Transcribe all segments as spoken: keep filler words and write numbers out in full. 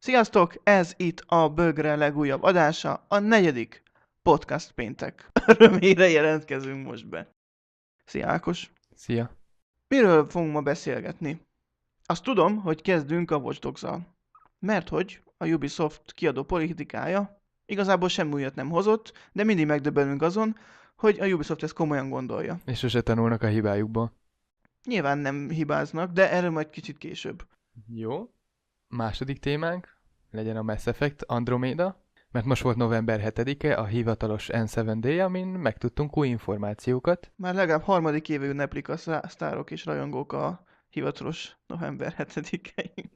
Sziasztok! Ez itt a Bögre legújabb adása, a negyedik podcast péntek. Örömére jelentkezünk most be. Szia Ákos! Szia! Miről fogunk ma beszélgetni? Azt tudom, hogy kezdünk a Watch Dogs-al. Mert hogy a Ubisoft kiadó politikája igazából semmi újat nem hozott, de mindig megdöbbenünk azon, hogy a Ubisoft ezt komolyan gondolja. És sose tanulnak a hibájukból. Nyilván nem hibáznak, de erről majd kicsit később. Jó. Második témánk legyen a Mass Effect Andromeda, mert most volt november hetedike, a hivatalos en hét Day, amin megtudtunk új információkat. Már legalább harmadik éve ünneplik a szá- sztárok és rajongók a hivatalos november hetedikei.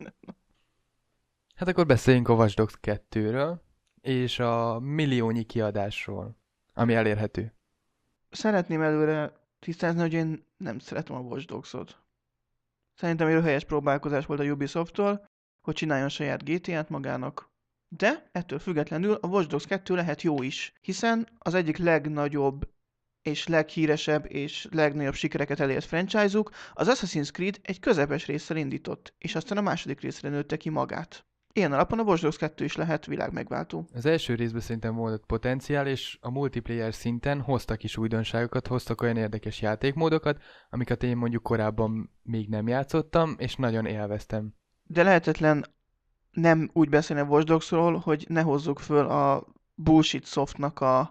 Hát akkor beszéljünk a Watch Dogs kettőről, és a milliónyi kiadásról, ami elérhető. Szeretném előre tisztázni, hogy én nem szeretem a Watch Dogs-ot. Szerintem egy helyes próbálkozás volt a Ubisofttól, hogy csináljon saját gé té á-t magának. De ettől függetlenül a Watch Dogs kettő lehet jó is, hiszen az egyik legnagyobb és leghíresebb és legnagyobb sikereket elért franchise-uk az Assassin's Creed egy közepes résszel indított, és aztán a második részre nőtte ki magát. Ilyen alapon a Watch Dogs kettő is lehet világmegváltó. Az első részben szerintem volt potenciál, és a multiplayer szinten hoztak is újdonságokat, hoztak olyan érdekes játékmódokat, amiket én mondjuk korábban még nem játszottam, és nagyon élveztem. De lehetetlen nem úgy beszélni a Watch Dogsról, hogy ne hozzuk föl a bullshit softnak a,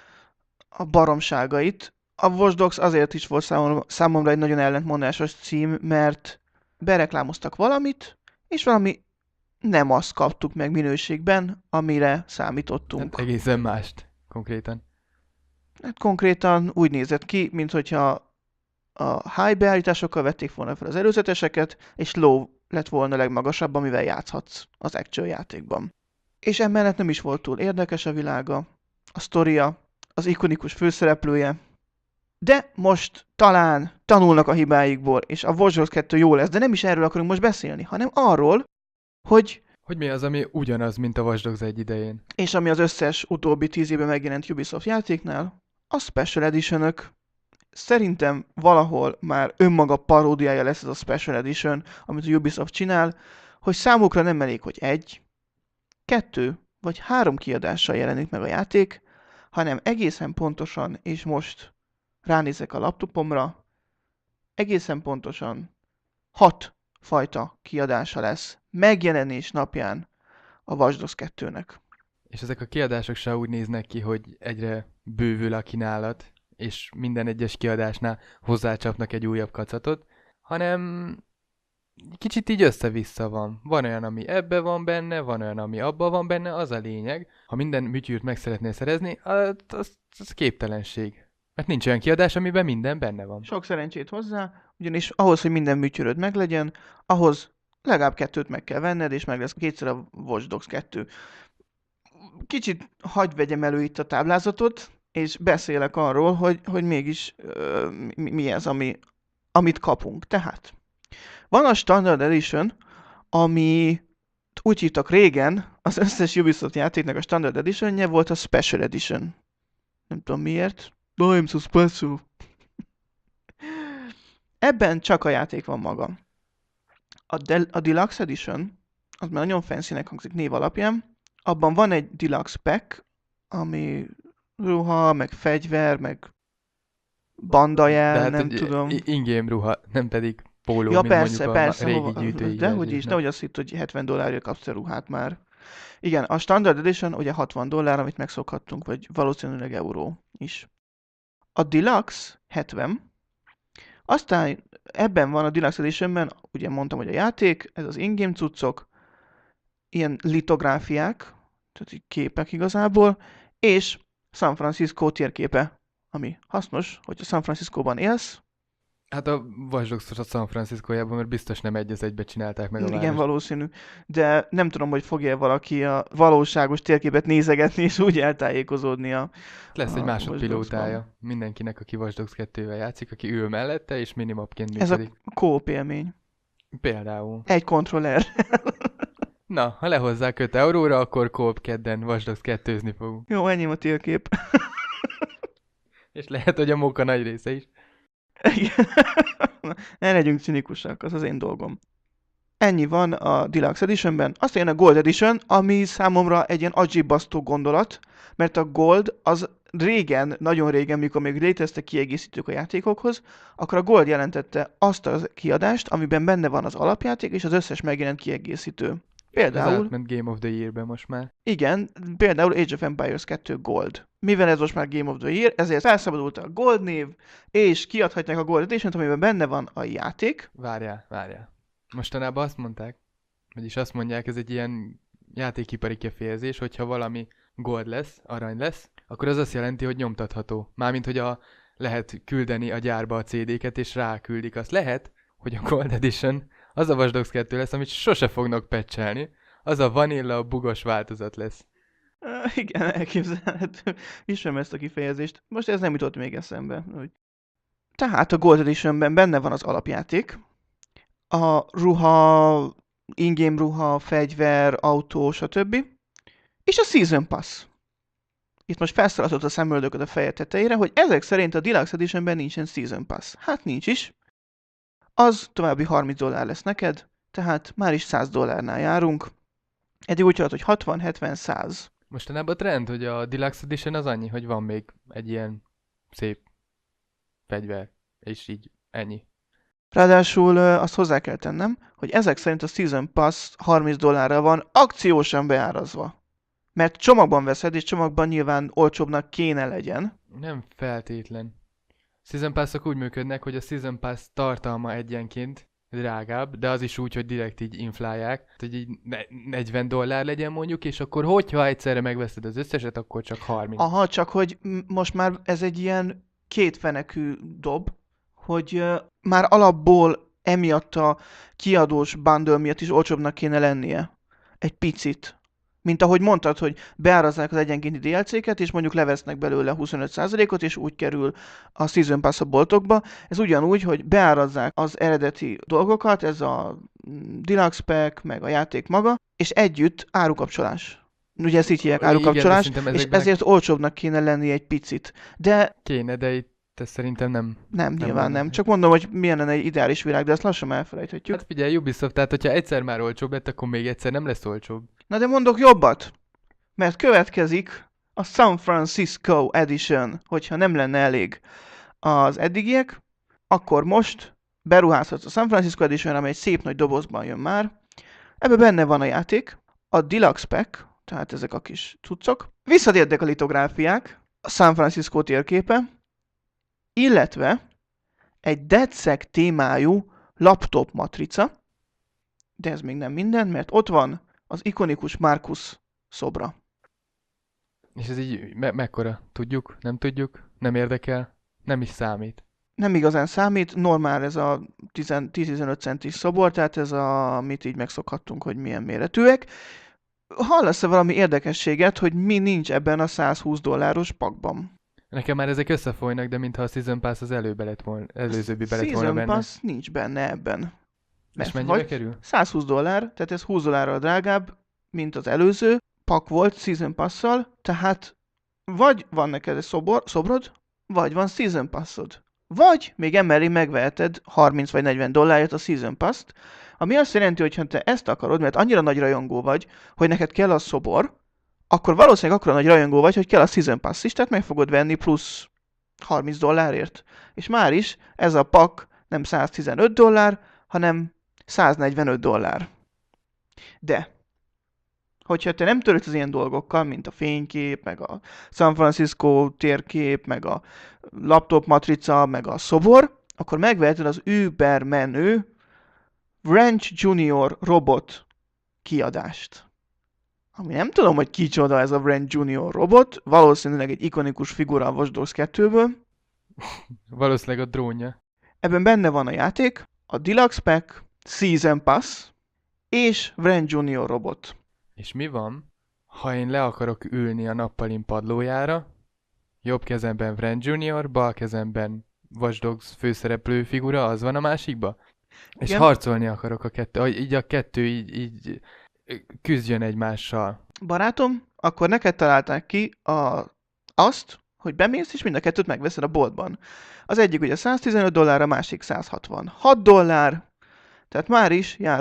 a baromságait. A Watch Dogs azért is volt számomra, számomra egy nagyon ellentmondásos cím, mert bereklámoztak valamit, és valami nem azt kaptuk meg minőségben, amire számítottunk. Hát egészen mást, konkrétan. Hát konkrétan úgy nézett ki, mintha a high beállításokkal vették volna fel az előzeteseket, és low lett volna a legmagasabb, amivel játszhatsz az actual játékban. És emellett nem is volt túl érdekes a világa, a sztoria, az ikonikus főszereplője, de most talán tanulnak a hibáikból, és a Watch Dogs kettő jó lesz, de nem is erről akarunk most beszélni, hanem arról, hogy Hogy mi az, ami ugyanaz, mint a Watch Dogs egy idején. és ami az összes utóbbi tíz évben megjelent Ubisoft játéknál, a Special Edition-ök. Szerintem valahol már önmaga paródiája lesz ez a Special Edition, amit a Ubisoft csinál, hogy számukra nem elég, hogy egy, kettő vagy három kiadással jelenik meg a játék, hanem egészen pontosan, és most ránézek a laptopomra, egészen pontosan hat fajta kiadása lesz megjelenés napján a Watch Dogs kettőnek. És ezek a kiadások se úgy néznek ki, hogy egyre bővül a kínálat, és minden egyes kiadásnál hozzácsapnak egy újabb kacatot, hanem kicsit így össze-vissza van. Van olyan, ami ebbe van benne, van olyan, ami abba van benne, az a lényeg. Ha minden műtyűrt meg szeretnél szerezni, az, az, az képtelenség. Mert nincs olyan kiadás, amiben minden benne van. Sok szerencsét hozzá, ugyanis ahhoz, hogy minden műtyöröd meglegyen, ahhoz legalább kettőt meg kell venned, és meg lesz kétszer a Watch Dogs kettő. Kicsit hagyj vegyem elő itt a táblázatot, és beszélek arról, hogy, hogy mégis ö, mi, mi ez, ami, amit kapunk. Tehát van a Standard Edition, ami úgy hívtak régen, az összes Ubisoft játéknak a Standard Editionje volt a Special Edition. Nem tudom miért. Oh, I'm so special. Ebben csak a játék van maga. A, Del- a Deluxe Edition, az már nagyon fancy-nek hangzik név alapján, abban van egy Deluxe Pack, ami ruha, meg fegyver, meg bandajel, nem egy tudom. i- in-game ruha, nem pedig póló, Ja, mint persze, mondjuk persze, a régi hova, gyűjtői de hogy is, verzióknak. nehogy azt hitt, hogy hetven dollárért kapsz a ruhát már. Igen, a Standard Edition ugye hatvan dollár, amit megszokhattunk, vagy valószínűleg euró is. A Deluxe hetven, aztán ebben van a Deluxe Editionben, ugye mondtam, hogy a játék, ez az in-game cuccok, ilyen litográfiák, tehát így képek igazából, és San Francisco térképe, ami hasznos, hogyha San Franciscóban élsz. Hát a Watch Dogs a San Franciscójában, mert biztos nem egy az egybe csinálták meg a Igen, várost. valószínű. De nem tudom, hogy fogja valaki a valóságos térképet nézegetni, és úgy eltájékozódni a Lesz egy a másodpilótája Watch mindenkinek, aki Watch Dogs kettővel játszik, aki ül mellette, és minimapként Ez a működik. co-op élmény. Például. Egy kontroller. Na, ha lehozzák öt euróra, akkor co-op kedden Watch Dogs kettőzni fogunk. Jó, ennyi a térkép. És lehet, hogy a móka nagy része is. Ne legyünk cinikusak, az az én dolgom. Ennyi van a Deluxe Editionben. Aztán jön a Gold Edition, ami számomra egy ilyen agyibasztó gondolat, mert a Gold az régen, nagyon régen, mikor még léteztek kiegészítők a játékokhoz, akkor a Gold jelentette azt a kiadást, amiben benne van az alapjáték és az összes megjelent kiegészítő. Például... Ez átment Game of the Year-be most már. Igen, például Age of Empires kettő Gold. Mivel ez most már Game of the Year, ezért felszabadult a Gold név, és kiadhatják a Gold Edition-t, amiben benne van a játék. Várjál, várjál. Mostanában azt mondták, vagyis azt mondják, ez egy ilyen játékipari kifejezés, hogyha valami gold lesz, arany lesz, akkor az azt jelenti, hogy nyomtatható. Mármint, hogy a, lehet küldeni a gyárba a cé dé-ket, és ráküldik. Azt lehet, hogy a Gold Edition az a Watch Dogs kettő lesz, amit sose fognak patchelni, az a vanilla bugos változat lesz. Uh, igen, elképzelhető. Ismerem ezt a kifejezést. Most ez nem jutott még eszembe. Úgy. Tehát a Gold Editionben benne van az alapjáték, a ruha, in-game ruha, fegyver, autó, stb. És a Season Pass. Itt most felszalatott a szemöldököt a feje tetejére, hogy ezek szerint a Deluxe Editionben nincsen Season Pass. Hát nincs is. Az további harminc dollár lesz neked, tehát már is száz dollárnál járunk. Eddig úgy hallott, hogy hatvan, hetven, száz. Mostanában a trend, hogy a Deluxe Edition az annyi, hogy van még egy ilyen szép fegyver, és így ennyi. Ráadásul azt hozzá kell tennem, hogy ezek szerint a Season Pass harminc dollárra van akciósan beárazva. Mert csomagban veszed, és csomagban nyilván olcsóbbnak kéne legyen. Nem feltétlen. Season Pass-ok úgy működnek, hogy a Season Pass tartalma egyenként drágább, de az is úgy, hogy direkt így inflálják, hogy így negyven dollár legyen mondjuk, és akkor hogyha egyszerre megveszed az összeset, akkor csak harminc. Aha, csak hogy m- most már ez egy ilyen kétfenekű dob, hogy uh, már alapból emiatt a kiadós bundle miatt is olcsóbbnak kéne lennie. Egy picit. Mint ahogy mondtad, hogy beárazzák az egyenkénti dé el cé-ket, és mondjuk levesznek belőle huszonöt százalékot, és úgy kerül a Season Pass a boltokba. Ez ugyanúgy, hogy beárazzák az eredeti dolgokat, ez a Deluxe Pack, meg a játék maga, és együtt árukapcsolás. Ugye ezt így hívják, árukapcsolás, igen, és ezért olcsóbbnak kéne lenni egy picit. De... Kéne, de itt ez szerintem nem... Nem, nem nyilván nem. nem. Csak mondom, hogy milyen lenne egy ideális világ, de ezt lassan elfelejthetjük. Hát figyelj, Ubisoft, tehát hogyha egyszer már olcsóbb lett, akkor még egyszer nem lesz olcsóbb. Na de mondok jobbat, mert következik a San Francisco Edition, hogyha nem lenne elég az eddigiek, akkor most beruházhatsz a San Francisco Edition, amely egy szép nagy dobozban jön már. Ebben benne van a játék, a Deluxe Pack, tehát ezek a kis cuccok. Visszatértek a litográfiák, a San Francisco térképe, illetve egy DedSec témájú laptop matrica, de ez még nem minden, mert ott van az ikonikus Marcus szobra. És ez így me- mekkora? Tudjuk? Nem tudjuk? Nem érdekel? Nem is számít. Nem igazán számít, normál ez a tíz-tizenöt centis szobor, tehát ez a, amit így megszokhattunk, hogy milyen méretűek. Hallasz-e valami érdekességet, hogy mi nincs ebben a százhúsz dolláros pakban? Nekem már ezek összefolynak, de mintha a Season Pass az előbe lett volna, előzőbbi be lett volna benne. Season Pass nincs benne ebben. És mennyibe kerül? százhúsz dollár, tehát ez húsz dollárral drágább, mint az előző pak volt Season Pass-szal, tehát vagy van neked egy szobor, szobrod, vagy van Season Pass-od. Vagy még emellé megveheted harminc vagy negyven dollárért a Season Pass-t, ami azt jelenti, hogy ha te ezt akarod, mert annyira nagy rajongó vagy, hogy neked kell a szobor, akkor valószínűleg akkora nagy rajongó vagy, hogy kell a Season Pass is, tehát meg fogod venni plusz harminc dollárért. És már is ez a pak nem száztizenöt dollár, hanem száznegyvenöt dollár. De, hogyha te nem törődsz az ilyen dolgokkal, mint a fénykép, meg a San Francisco térkép, meg a laptop matrica, meg a szobor, akkor megveheted az über menő Ranch Junior robot kiadást. Ami nem tudom, hogy kicsoda ez a Ranch Junior robot, valószínűleg egy ikonikus figura a Watch Dogs kettőből. Valószínűleg a drónja. Ebben benne van a játék, a Deluxe Pack, Season Pass és Ranch Junior robot. És mi van, ha én le akarok ülni a nappalin padlójára, jobb kezemben Ranch Junior, bal kezemben Watch Dogs főszereplő figura, az van a másikba? És igen, harcolni akarok a kettő, így a kettő így, így küzdjön egymással. Barátom, akkor neked találták ki a, azt, hogy bemész és mind a kettőt megveszed a boltban. Az egyik ugye száztizenöt dollár, a másik száz hatvanhat dollár, tehát már is járunk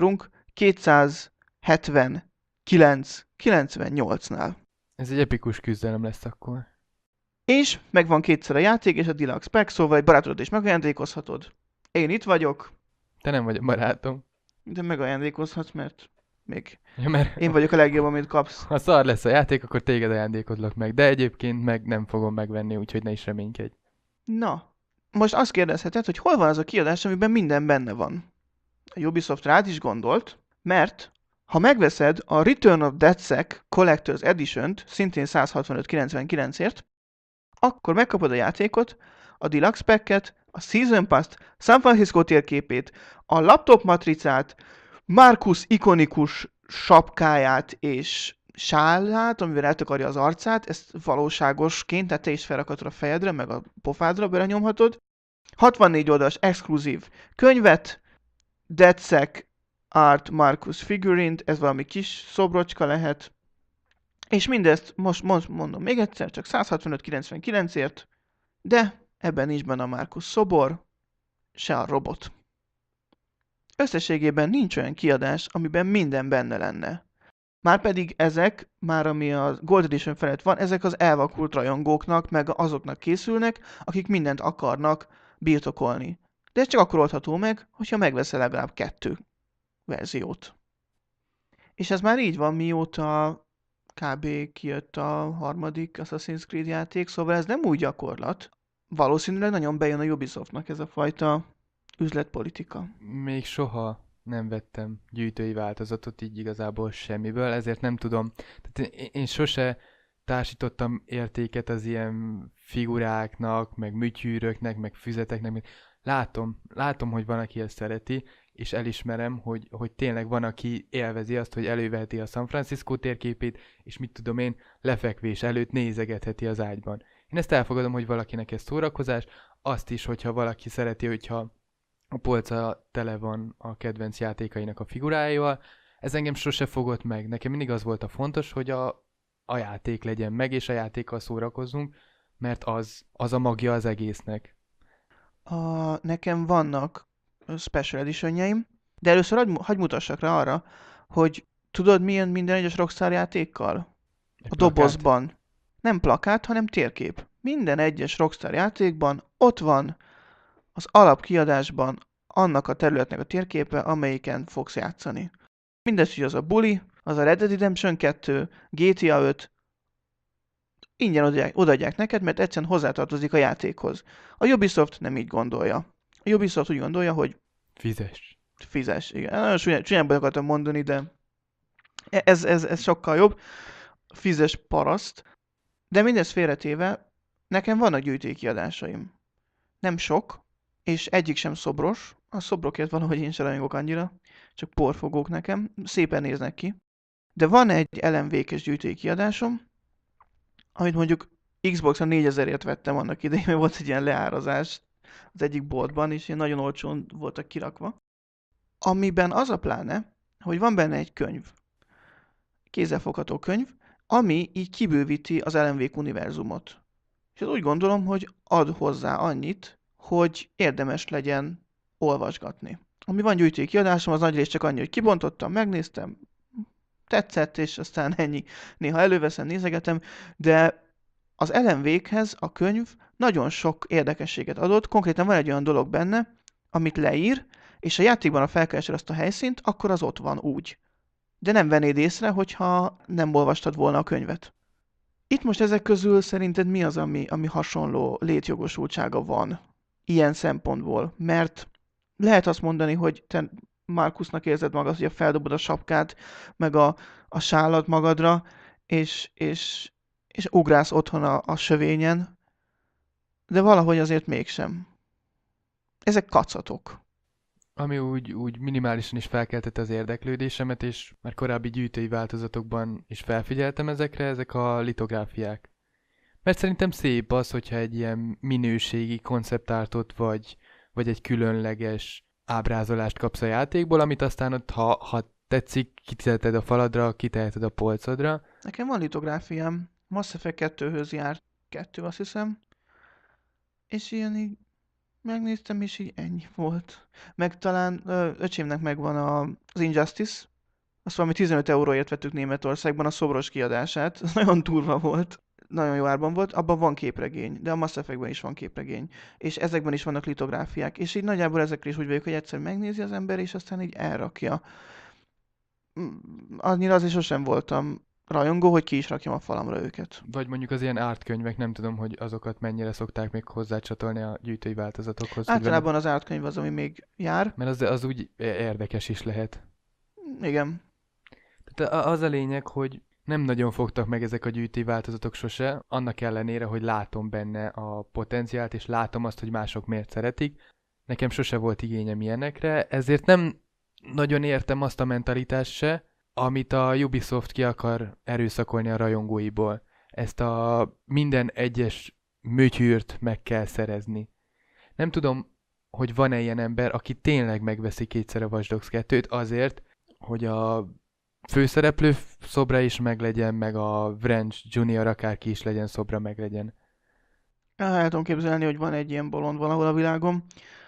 kétszázhetvenkilenc kilencvennyolcnál. Ez egy epikus küzdelem lesz akkor. És megvan kétszer a játék és a Deluxe Pack, szóval egy barátodat is megajándékozhatod. Én itt vagyok, Te nem vagy a barátom. de megajándékozhatsz, mert még Ja, mert én vagyok a legjobb, amit kapsz. ha szar lesz a játék, akkor téged ajándékozlak meg. De egyébként meg nem fogom megvenni, úgyhogy ne is reménykedj. Na, most azt kérdezheted, hogy hol van az a kiadás, amiben minden benne van. A Ubisoft rád is gondolt, mert ha megveszed a Return of DedSec Collector's Edition-t, szintén száz hatvanöt kilencvenkilencért, akkor megkapod a játékot, a Deluxe Packet, a Season Pass-t, San Francisco térképét, a laptop matricát, Marcus ikonikus sapkáját és sálát, amivel eltakarja az arcát, ezt valóságosként, tehát te is felrakhatod a fejedre, meg a pofádra belenyomhatod. hatvannégy oldalas exkluzív könyvet, DedSec Art Marcus figurint, ez valami kis szobrocska lehet, és mindezt most, most mondom még egyszer, csak száz hatvanöt kilencvenkilencért, de ebben nincs benne a Marcus szobor, se a robot. Összességében nincs olyan kiadás, amiben minden benne lenne. Márpedig ezek, már ami a Gold Edition felett van, ezek az elvakult rajongóknak, meg azoknak készülnek, akik mindent akarnak birtokolni. De ez csak akkor oldható meg, hogyha megveszel legalább kettő verziót. És ez már így van, mióta kb. Kijött a harmadik Assassin's Creed játék, szóval ez nem új gyakorlat. Valószínűleg nagyon bejön a Ubisoftnak ez a fajta üzletpolitika. Még soha nem vettem gyűjtői változatot így igazából semmiből, ezért nem tudom. Tehát én, én sose társítottam értéket az ilyen figuráknak, meg műtyűröknek, meg füzeteknek. Meg látom, látom, hogy van, aki ezt szereti, és elismerem, hogy, hogy tényleg van, aki élvezi azt, hogy előveheti a San Francisco térképét, és mit tudom én, lefekvés előtt nézegetheti az ágyban. Én ezt elfogadom, hogy valakinek ez szórakozás, azt is, hogyha valaki szereti, hogyha a polca tele van a kedvenc játékainak a figurájával. Ez engem sose fogott meg. Nekem mindig az volt a fontos, hogy a, a játék legyen meg, és a játékkal szórakozzunk, mert az, az a magja az egésznek. A, nekem vannak special editionjeim, de először hagy, hagy mutassak rá arra, hogy tudod milyen minden egyes Rockstar játékkal? Egy A plakát. dobozban. Nem plakát, hanem térkép. Minden egyes Rockstar játékban ott van az alapkiadásban annak a területnek a térképe, amelyiken fogsz játszani. Mindez, hogy az a Bully, az a Red Dead Redemption kettő, gé té á öt, ingyen odaadják, odaadják neked, mert egyszerűen hozzátartozik a játékhoz. A Ubisoft nem így gondolja. A Ubisoft úgy gondolja, hogy Fizes. fizes. Igen, nagyon csúnyában akartam mondani, de ez, ez, ez sokkal jobb. Fizes paraszt. De mindez félretéve, nekem vannak gyűjtői kiadásaim. Nem sok, és egyik sem szobros. A szobrokért valahogy én sem rajongok annyira, csak porfogók nekem. Szépen néznek ki. De van egy el em vé-kes gyűjtői kiadásom, amit mondjuk Xboxon négyezerért vettem annak idején, mert volt egy ilyen leárazás az egyik boltban, és ilyen nagyon olcsón voltak kirakva. Amiben az a pláne, hogy van benne egy könyv, kézzelfogható könyv, ami így kibővíti az el em vé univerzumot. És úgy gondolom, hogy ad hozzá annyit, hogy érdemes legyen olvasgatni. Ami van gyűjtői kiadásom, az nagyrészt csak annyi, hogy kibontottam, megnéztem, tetszett, és aztán ennyi. Néha előveszem, nézegetem, de az el em vé-khez a könyv nagyon sok érdekességet adott. Konkrétan van egy olyan dolog benne, amit leír, és a játékban, ha felkeresed azt a helyszínt, akkor az ott van úgy. De nem vennéd észre, hogyha nem olvastad volna a könyvet. Itt most ezek közül szerinted mi az, ami, ami hasonló létjogosultsága van ilyen szempontból? Mert lehet azt mondani, hogy te Marcusnak érzed magad, hogy feldobod a sapkát, meg a, a sálat magadra, és, és, és ugrálsz otthon a, a sövényen, de valahogy azért mégsem. Ezek kacatok. Ami úgy, úgy minimálisan is felkeltette az érdeklődésemet, és már korábbi gyűjtői változatokban is felfigyeltem ezekre, ezek a litográfiák. Mert szerintem szép az, hogyha egy ilyen minőségi konceptártot vagy, vagy egy különleges ábrázolást kapsz a játékból, amit aztán ott, ha, ha tetszik, kiteheted a faladra, kiteheted a polcodra. Nekem van litográfiám, Mass Effect kettőhöz jár kettő, azt hiszem, és ilyen így Megnéztem, és így ennyi volt. Meg talán ö, öcsémnek megvan a, az Injustice, azt valami tizenöt euróért vettük Németországban a szobros kiadását. Ez nagyon durva volt. Nagyon jó árban volt. Abban van képregény, de a Mass Effectben is van képregény. És ezekben is vannak litográfiák. És így nagyjából ezekre is úgy vagyok, hogy egyszer megnézi az ember, és aztán így elrakja. Mm, Annyira azért sosem voltam rajongó, hogy ki is rakjam a falamra őket. Vagy mondjuk az ilyen ártkönyvek, nem tudom, hogy azokat mennyire szokták még hozzácsatolni a gyűjtői változatokhoz. Hogy van... Általában az ártkönyv az, ami még jár. Mert az, az úgy érdekes is lehet. Igen. Tehát a- az a lényeg, hogy nem nagyon fogtak meg ezek a gyűjtői változatok sose, annak ellenére, hogy látom benne a potenciált, és látom azt, hogy mások miért szeretik. Nekem sose volt igényem ilyenekre, ezért nem nagyon értem azt a mentalitást se, amit a Ubisoft ki akar erőszakolni a rajongóiból. Ezt a minden egyes mötyűrt meg kell szerezni. Nem tudom, hogy van-e ilyen ember, aki tényleg megveszi kétszer a Watch Dogs kettőt azért, hogy a főszereplő szobra is meglegyen, meg a Wrench Junior akárki is legyen szobra meglegyen. El tudom képzelni, hogy van egy ilyen bolond valahol a világon.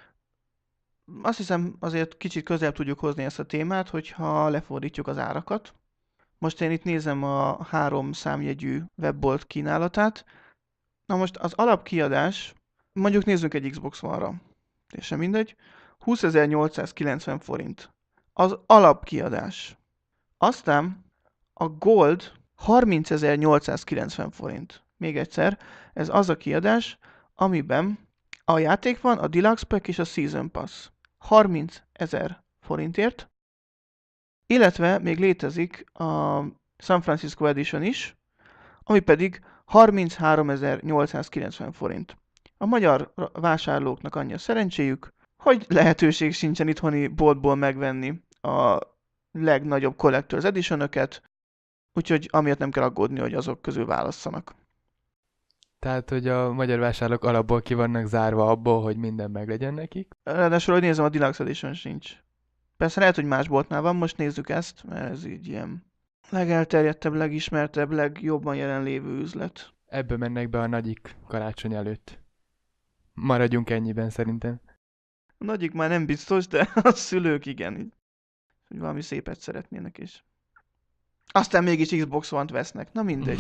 Azt hiszem, azért kicsit közelebb tudjuk hozni ezt a témát, hogyha lefordítjuk az árakat. Most én itt nézem a három számjegyű webbolt kínálatát. Na most az alapkiadás, mondjuk nézzünk egy Xbox One-ra, és sem mindegy, húszezer-nyolcszázkilencven forint. Az alapkiadás. Aztán a Gold harmincezer-nyolcszázkilencven forint. Még egyszer, ez az a kiadás, amiben a játék van, a Deluxe Pack és a Season Pass. harmincezer forintért, illetve még létezik a San Francisco Edition is, ami pedig harmincháromezer-nyolcszázkilencven forint. A magyar vásárlóknak annyi a szerencséjük, hogy lehetőség sincsen itthoni boltból megvenni a legnagyobb Collector's Edition-öket, úgyhogy amiatt nem kell aggódni, hogy azok közül válasszanak. Tehát, hogy a magyar vásárlók alapból ki vannak zárva abból, hogy minden meglegyen nekik. Ráadásul, hogy nézem, a Deluxe Edition sincs. Persze lehet, hogy más boltnál van, most nézzük ezt, mert ez így ilyen legelterjedtebb, legismertebb, legjobban jelenlévő üzlet. Ebbe mennek be a nagyik karácsony előtt. Maradjunk ennyiben szerintem. A nagyik már nem biztos, de a szülők igen. Hogy valami szépet szeretnének is. Aztán mégis Xbox One-t vesznek. Na mindegy.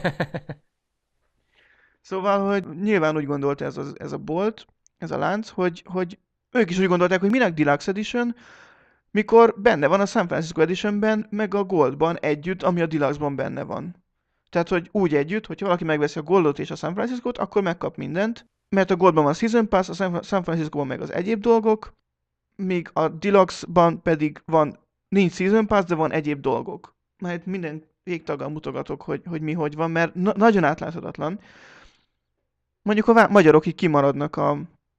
Szóval, hogy nyilván úgy gondolta ez a, ez a bolt, ez a lánc, hogy, hogy ők is úgy gondolták, hogy minek Deluxe Edition, mikor benne van a San Francisco Editionben, meg a Goldban együtt, ami a Deluxe-ban benne van. Tehát, hogy úgy együtt, hogyha valaki megveszi a Goldot és a San Francisco-t, akkor megkap mindent, mert a Goldban van a Season Pass, a San Francisco-ban meg az egyéb dolgok, míg a Deluxe-ban pedig van, nincs Season Pass, de van egyéb dolgok. Mert minden végtaggal mutogatok, hogy, hogy mi hogy van, mert na- nagyon átláthatatlan. Mondjuk a vá- magyarok így kimaradnak a,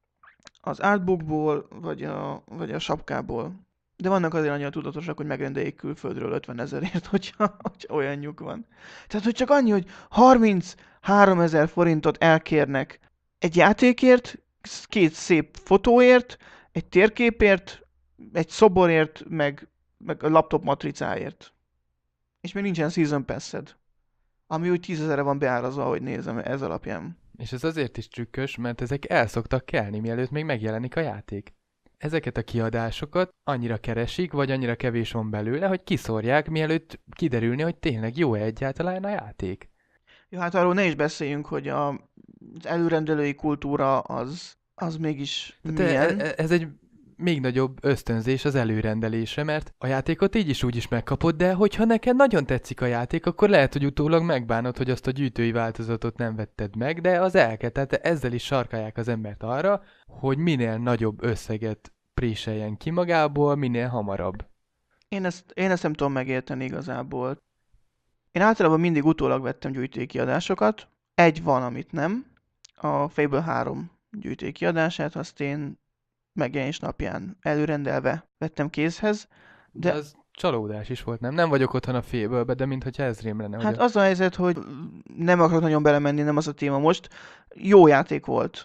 az artbookból, vagy a, vagy a sapkából. De vannak azért annyira tudatosak, hogy megrendeljék külföldről ötven ezerért, hogyha, hogyha olyanjuk van. Tehát, hogy csak annyi, hogy harminchárom ezer forintot elkérnek egy játékért, két szép fotóért, egy térképért, egy szoborért, meg, meg a laptop matricáért. És még nincsen Season Pass-ed. Ami úgy tízezerre van beárazva, ahogy nézem ez alapján. És ez azért is trükkös, mert ezek el szoktak kelni, mielőtt még megjelenik a játék. Ezeket a kiadásokat annyira keresik, vagy annyira kevés van belőle, hogy kiszórják, mielőtt kiderülni, hogy tényleg jó-e egyáltalán a játék. Ja, hát arról ne is beszéljünk, hogy a, az előrendelői kultúra az, az mégis Tehát e- milyen. e- ez egy még nagyobb ösztönzés az előrendelésre, mert a játékot így is úgy is megkapod, de hogyha neked nagyon tetszik a játék, akkor lehet, hogy utólag megbánod, hogy azt a gyűjtői változatot nem vetted meg, de az el kell, tehát ezzel is sarkálják az embert arra, hogy minél nagyobb összeget préseljen ki magából, minél hamarabb. Én ezt, én ezt nem tudom megérteni igazából. Én általában mindig utólag vettem gyűjtői kiadásokat. Egy van, amit nem. A Fable három gyűjtői kiadását, azt én megjelenés napján előrendelve vettem kézhez. De, De de az csalódás is volt, nem? Nem vagyok otthon a félből, de mintha ez rém lenne. hát Hogy a... az a helyzet, hogy nem akarok nagyon belemenni, nem az a téma most. Jó játék volt.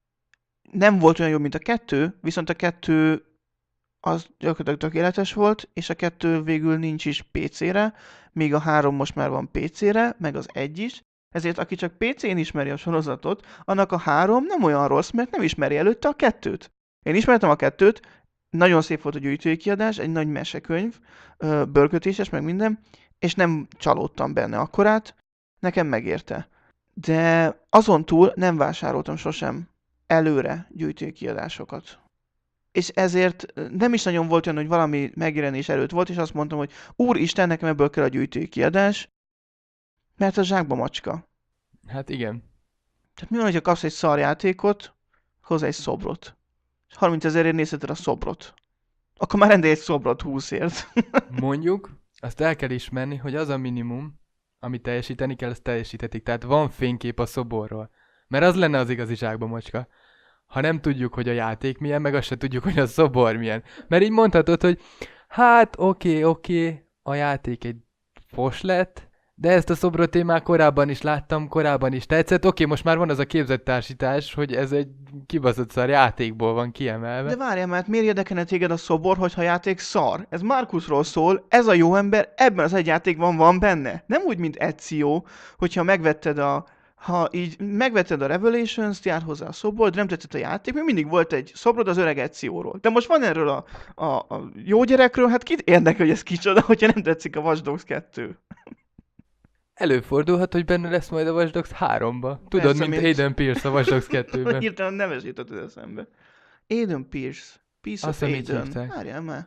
Nem volt olyan jó, mint a kettő, viszont a kettő az gyakorlatilag tökéletes volt, és a kettő végül nincs is pé cére, míg a három most már van pé cére, meg az egy is. Ezért aki csak pé cén ismeri a sorozatot, annak a három nem olyan rossz, mert nem ismeri előtte a kettőt. Én ismertem a kettőt, nagyon szép volt a gyűjtői kiadás, egy nagy mesekönyv, ö, bőrkötéses, meg minden, és nem csalódtam benne akkorát, nekem megérte. De azon túl nem vásároltam sosem előre gyűjtői kiadásokat. És ezért nem is nagyon volt olyan, hogy valami megjelenés előtt volt, és azt mondtam, hogy úristen, nekem ebből kell a gyűjtői kiadás, mert a zsákba macska. Hát igen. Tehát mi van, hogyha kapsz egy szarjátékot, hozzá egy szobrot, és harmincezerért nézheted a szobrot. Akkor már rendelj egy szobrot húszért. Mondjuk, azt el kell ismerni, hogy az a minimum, amit teljesíteni kell, azt teljesítetik. Tehát van fénykép a szoborról. Mert az lenne az igazi zsákba macska. Ha nem tudjuk, hogy a játék milyen, meg azt se tudjuk, hogy a szobor milyen. Mert így mondhatod, hogy hát oké, oké, a játék egy fos lett, de ezt a szobrot én már korábban is láttam, korábban is tetszett. Oké, most már van az a képzett társítás, hogy ez egy kibaszott szar játékból van kiemelve. De várjál, mert miért érdekelne téged a szobor, hogyha a játék szar? Ez Markusról szól, ez a jó ember, ebben az egy játékban van benne. Nem úgy, mint Ezio, hogyha megvetted a ha így megvetted a Revelations-t, jár hozzá a szobor, de nem tetszett a játék, még mindig volt egy szobrod az öreg Ezioról. De most van erről a, a, a jó gyerekről, hát kit érdekel, hogy ez kicsoda, hogyha nem tetszik a Watch Dogs kettő. Előfordulhat, hogy benne lesz majd a Watch Dogs háromba. Tudod, Persze, mint mint- Aiden Pierce a Watch Dogs kettőben. Hirtelen neves jutott eszembe. Aiden Pierce. Piece Azt of hiszem, így Aiden. hívták. Várjál már.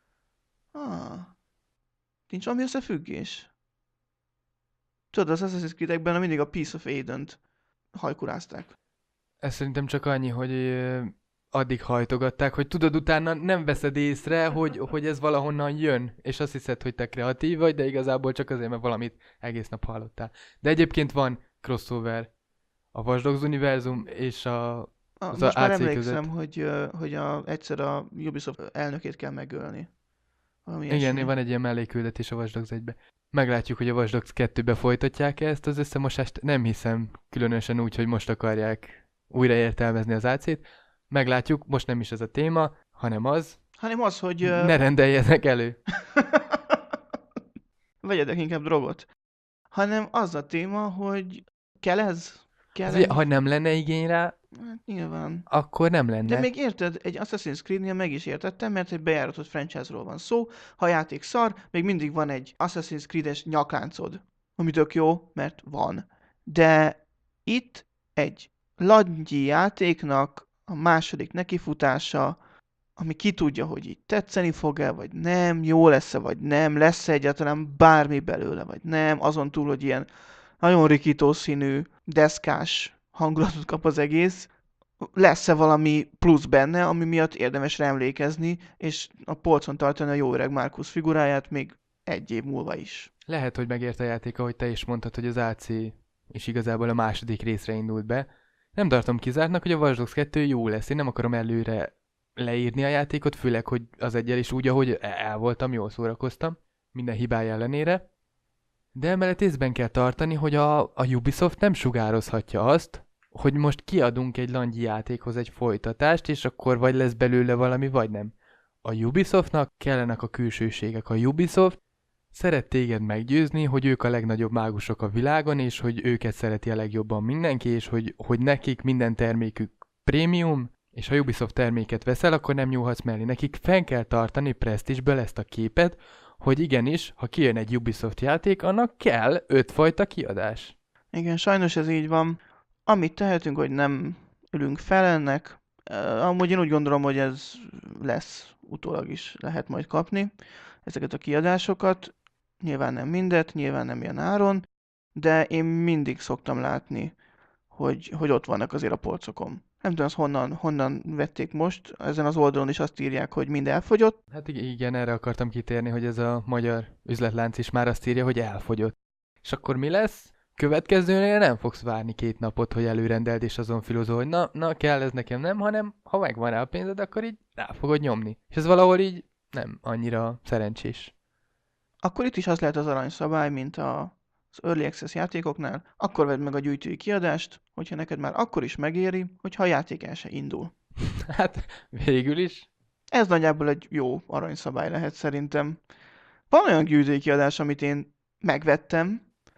Ah. Nincs valami összefüggés? Tudod, az Assassin's Creed-ekben mindig a Piece of Aiden-t hajkurázták. Ez szerintem csak annyi, hogy ö, addig hajtogatták, hogy tudod, utána nem veszed észre, hogy, hogy ez valahonnan jön, és azt hiszed, hogy te kreatív vagy, de igazából csak azért, mert valamit egész nap hallottál. De egyébként van crossover a Watch Dogs univerzum és a... Ah, Az most a már á cé emlékszem, között. hogy, ö, hogy a, egyszer a Ubisoft elnökét kell megölni. Valami Igen, ilyesmi. van egy ilyen melléküldetés a Watch Dogs egybe. Meglátjuk, hogy a Watch Dogs kettőbe folytatják ezt az összemosást. Nem hiszem, különösen úgy, hogy most akarják újra értelmezni az á cét. Meglátjuk, most nem is ez a téma, hanem az, Hanem az, hogy... ö, ne rendeljenek elő. Vegyetek inkább drogot. Hanem az a téma, hogy kell ez? Kell Az, ez? ugye, ha nem lenne igény rá, Hát nyilván. akkor nem lenne. De még érted, egy Assassin's Creed-nél meg is értettem, mert egy bejáratott franchise-ról van szó. Ha a játék szar, még mindig van egy Assassin's Creed-es nyakláncod, ami tök jó, mert van. De itt egy laggyi játéknak a második nekifutása, ami ki tudja, hogy így tetszeni fog-e, vagy nem, jó lesz-e, vagy nem, lesz-e egyáltalán bármi belőle, vagy nem, azon túl, hogy ilyen nagyon rikító színű, deszkás hangulatot kap az egész, lesz-e valami plusz benne, ami miatt érdemes rá emlékezni, és a polcon tartani a jó öreg Markus figuráját még egy év múlva is. Lehet, hogy megért a játék, ahogy te is mondtad, hogy az á cé is igazából a második részre indult be. Nem tartom kizártnak, hogy a Watch Dogs kettő jó lesz. Én nem akarom előre leírni a játékot, főleg, hogy az egyel is úgy, ahogy el voltam, jól szórakoztam, minden hibája ellenére. De emellett észben kell tartani, hogy a, a Ubisoft nem sugározhatja azt, hogy most kiadunk egy langyi játékhoz egy folytatást, és akkor vagy lesz belőle valami, vagy nem. A Ubisoftnak kellenek a külsőségek. A Ubisoft szeret téged meggyőzni, hogy ők a legnagyobb mágusok a világon, és hogy őket szereti a legjobban mindenki, és hogy, hogy nekik minden termékük prémium, és ha Ubisoft terméket veszel, akkor nem nyúlhatsz mellé. Nekik fenn kell tartani presztízsből ezt a képet, hogy igenis, ha kijön egy Ubisoft játék, annak kell ötfajta kiadás. Igen, sajnos ez így van. Amit tehetünk, hogy nem ülünk fel ennek. Uh, amúgy én úgy gondolom, hogy ez lesz, utólag is lehet majd kapni ezeket a kiadásokat. Nyilván nem mindet, nyilván nem ilyen áron, de én mindig szoktam látni, hogy, hogy ott vannak azért a polcokon. Nem tudom, azt honnan, honnan vették most, ezen az oldalon is azt írják, hogy mind elfogyott. Hát ig- igen, erre akartam kitérni, hogy ez a magyar üzletlánc is már azt írja, hogy elfogyott. És akkor mi lesz? Következőnél nem fogsz várni két napot, hogy előrendeld, és azon filozol, hogy na, na kell ez nekem nem, hanem ha megvan rá a pénzed, akkor így rá fogod nyomni. És ez valahol így nem annyira szerencsés. Akkor itt is az lehet az aranyszabály, mint a, az Early Access játékoknál. Akkor vedd meg a gyűjtői kiadást, hogyha neked már akkor is megéri, hogyha a játék el se indul. Hát végül is. Ez nagyjából egy jó aranyszabály lehet szerintem. Van olyan gyűjtői kiadás, amit én megvettem,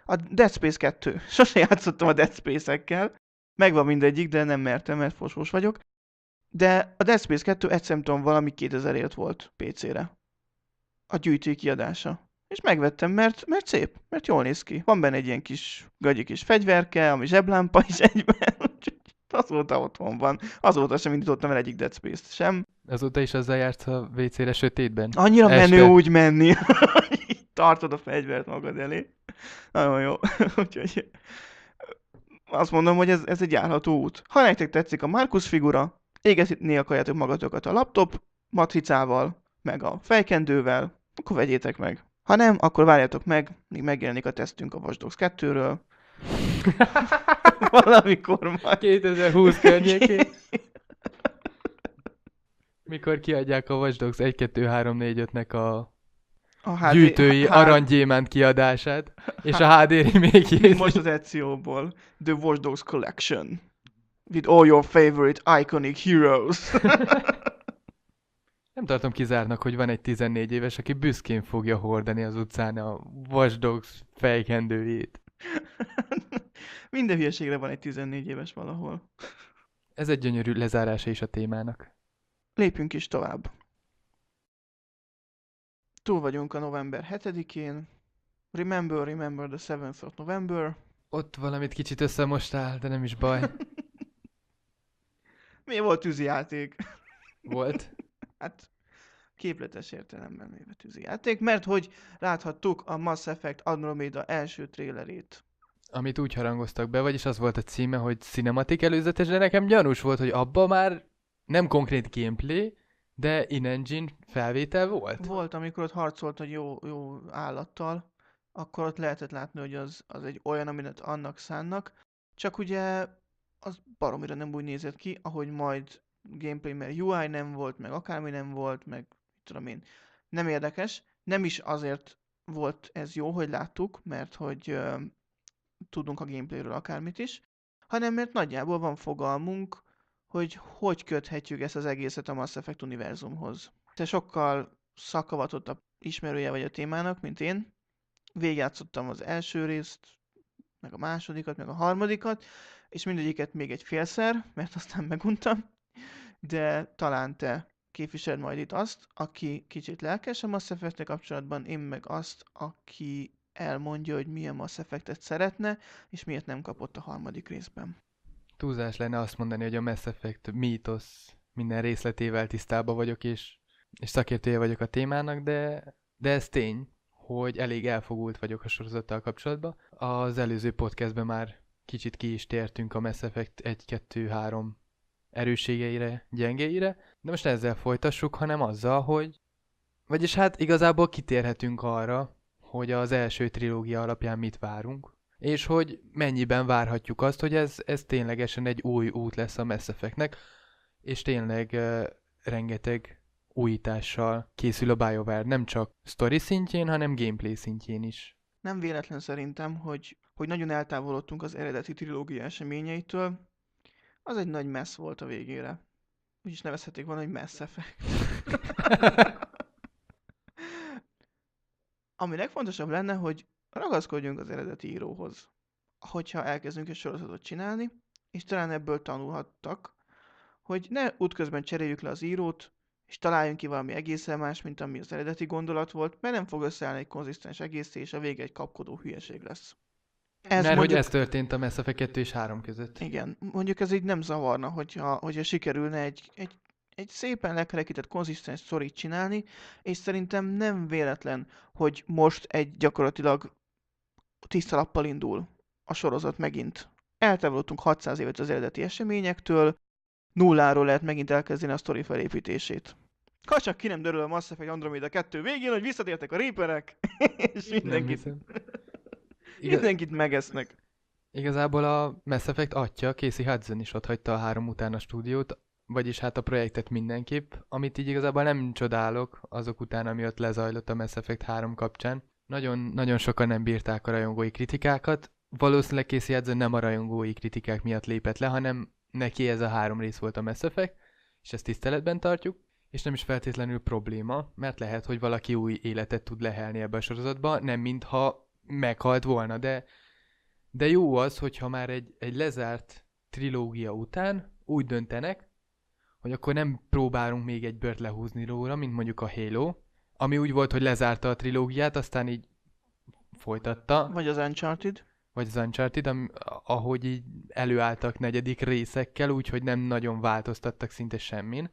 A Dead Space kettő. Sose játszottam a Dead Space-ekkel. Megvan mindegyik, de nem mertem, mert fosfos vagyok. De a Dead Space kettő egyszer nem tudom, valami kétezerért volt pé cére. A gyűjtői kiadása. És megvettem, mert, mert szép, mert jól néz ki. Van benne egy ilyen kis gagyi kis fegyverke, ami zseblámpa is egyben. Azóta otthon van. Azóta sem indítottam el egyik Dead Space-t sem. Azóta is azzal jársz a vé cére sötétben? Annyira Este. menő úgy menni. Tartod a fegyvert magad elé. Nagyon jó. Úgyhogy azt mondom, hogy ez, ez egy járható út. Ha nektek tetszik a Markus figura, égetni akarjátok magatokat a laptop matricával, meg a fejkendővel, akkor vegyétek meg. Ha nem, akkor várjátok meg, míg megjelenik a tesztünk a Watch Dogs kettőről. Valamikor majd. kétezer-húsz környékén. Mikor kiadják a Watch Dogs egy, kettő, három, négy, ötnek a A há dé gyűjtői há- aranygyémánt kiadását, és a há dé remake-jét. Most az Ezioból. The Watch Dogs Collection. With all your favorite iconic heroes. Nem tartom kizártnak, hogy van egy tizennégy éves, aki büszkén fogja hordani az utcán a Watch Dogs fejkendőjét. Minden hülyeségre van egy tizennégy éves valahol. Ez egy gyönyörű lezárása is a témának. Lépjünk is tovább. Túl vagyunk a november hetedikén. Remember, remember the seventh of November. Ott valamit kicsit összemostál, de nem is baj. Mi volt tűzijáték? Volt. Hát képletes értelemben véve tűzijáték, mert hogy láthattuk a Mass Effect Andromeda első trélerét. Amit úgy harangoztak be, vagyis az volt a címe, hogy Cinematic előzetes, de nekem gyanús volt, hogy abba már nem konkrét gameplay, de in-engine felvétel volt. Volt, amikor ott harcolt egy jó, jó állattal, akkor ott lehetett látni, hogy az, az egy olyan, amit annak szánnak, csak ugye az baromira nem úgy nézett ki, ahogy majd gameplay, mert u i nem volt, meg akármi nem volt, meg mit tudom én, nem érdekes. Nem is azért volt ez jó, hogy láttuk, mert hogy ö, tudunk a gameplayről akármit is, hanem mert nagyjából van fogalmunk, hogy hogy köthetjük ezt az egészet a Mass Effect univerzumhoz. Te sokkal szakavatottabb ismerője vagy a témának, mint én. Végigjátszottam az első részt, meg a másodikat, meg a harmadikat, és mindegyiket még egy félszer, mert aztán meguntam. De talán te képviseled majd itt azt, aki kicsit lelkes a Mass Effect-tel kapcsolatban, én meg azt, aki elmondja, hogy milyen Mass Effect-et szeretne, és miért nem kapott a harmadik részben. Túlzás lenne azt mondani, hogy a Mass Effect mítosz minden részletével tisztában vagyok, és, és szakértője vagyok a témának, de, de ez tény, hogy elég elfogult vagyok a sorozattal kapcsolatban. Az előző podcastben már kicsit ki is tértünk a Mass Effect egy, kettő, három erősségeire, gyengéire, de most ezzel folytassuk, hanem azzal, hogy... Vagyis hát igazából kitérhetünk arra, hogy az első trilógia alapján mit várunk, és hogy mennyiben várhatjuk azt, hogy ez, ez ténylegesen egy új út lesz a Mass Effectnek, és tényleg uh, rengeteg újítással készül a BioWare, nem csak story szintjén, hanem gameplay szintjén is. Nem véletlen szerintem, hogy, hogy nagyon eltávolodtunk az eredeti trilógia eseményeitől. Az egy nagy mess volt a végére. Úgyis nevezhették volna, hogy Mass Effect. Ami legfontosabb lenne, hogy ragaszkodjunk az eredeti íróhoz, hogyha elkezdünk egy sorozatot csinálni, és talán ebből tanulhattak, hogy ne útközben cseréljük le az írót, és találjunk ki valami egészen más, mint ami az eredeti gondolat volt, mert nem fog összeállni egy konzisztens egész, és a vége egy kapkodó hülyeség lesz. Ez Mert mondjuk... hogy ez történt a Mass Effect kettő és három között. Igen, mondjuk ez így nem zavarna, hogyha, hogyha sikerülne egy, egy, egy szépen lekerekített, konzisztens sztorit csinálni, és szerintem nem véletlen, hogy most egy gyakorlatilag tiszta lappal indul a sorozat megint. Eltávolodtunk hatszáz évet az eredeti eseményektől, nulláról lehet megint elkezdeni a sztori felépítését. Ha csak ki nem derül a Mass Effect Andromeda kettő végén, hogy visszatértek a Reaperek, és mindenkit, mindenkit megesznek. Igazából a Mass Effect atya, Casey Hudson is otthagyta a három után a stúdiót, vagyis hát a projektet mindenképp, amit így igazából nem csodálok azok után, ami ott lezajlott a Mass Effect három kapcsán. Nagyon, nagyon sokan nem bírták a rajongói kritikákat, valószínűleg Casey Hudson nem a rajongói kritikák miatt lépett le, hanem neki ez a három rész volt a Mass Effect, és ezt tiszteletben tartjuk, és nem is feltétlenül probléma, mert lehet, hogy valaki új életet tud lehelni ebbe a sorozatba, nem mintha meghalt volna, de, de jó az, hogyha már egy, egy lezárt trilógia után úgy döntenek, hogy akkor nem próbálunk még egy bört lehúzni róla, mint mondjuk a Halo, ami úgy volt, hogy lezárta a trilógiát, aztán így folytatta. Vagy az Uncharted. Vagy az Uncharted, am- ahogy így előálltak negyedik részekkel, úgyhogy nem nagyon változtattak szinte semmin.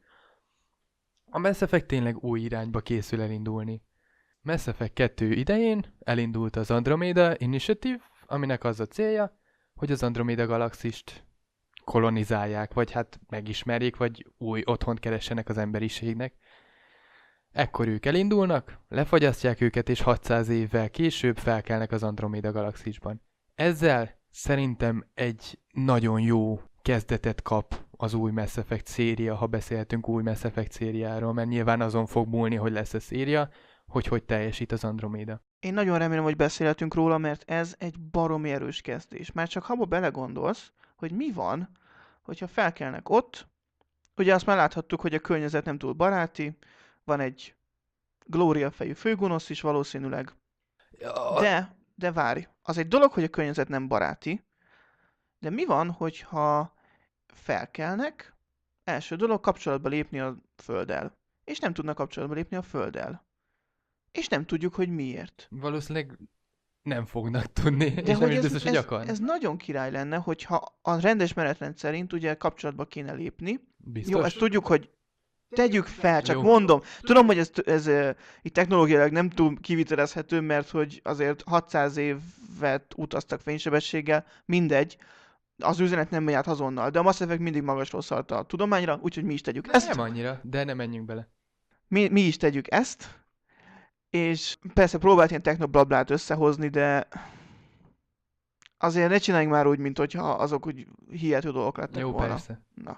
A Mass Effect tényleg új irányba készül elindulni. Mass Effect kettő idején elindult az Andromeda Initiative, aminek az a célja, hogy az Andromeda galaxist kolonizálják, vagy hát megismerjék, vagy új otthont keressenek az emberiségnek. Ekkor ők elindulnak, lefagyasztják őket, és hatszáz évvel később felkelnek az Andromeda galaxisban. Ezzel szerintem egy nagyon jó kezdetet kap az új Mass Effect széria, ha beszélhetünk új Mass Effect szériáról, mert nyilván azon fog múlni, hogy lesz a széria, hogy hogy teljesít az Andromeda. Én nagyon remélem, hogy beszélhetünk róla, mert ez egy baromi erős kezdés. Már csak abba belegondolsz, hogy mi van, hogyha felkelnek ott. Ugye azt már láthattuk, hogy a környezet nem túl baráti, van egy Gloria fejű főgonosz is valószínűleg. De, de várj, az egy dolog, hogy a környezet nem baráti, de mi van, hogyha felkelnek, első dolog kapcsolatba lépni a Földdel, és nem tudnak kapcsolatba lépni a Földdel. És nem tudjuk, hogy miért. Valószínűleg nem fognak tudni, De és nem hogy is ez, biztos, hogy ez, akarnak. ez nagyon király lenne, hogyha a rendes menetrend szerint ugye kapcsolatba kéne lépni. Biztos? Jó, ezt tudjuk, hogy tegyük fel, csak Jó. mondom. Tudom, hogy ez, ez uh, itt technológiailag nem túl kivitelezhető, mert hogy azért hatszáz évet utaztak fénysebességgel, mindegy. Az üzenet nem járt azonnal, de a Mass Effect mindig magasról szart a tudományra, úgyhogy mi is tegyük ezt. Nem annyira, de nem menjünk bele. Mi, mi is tegyük ezt, és persze próbált ilyen technoblablát összehozni, de azért ne csináljunk már úgy, mint hogyha azok úgy hihető dolgok lettek Jó, volna. persze. Na.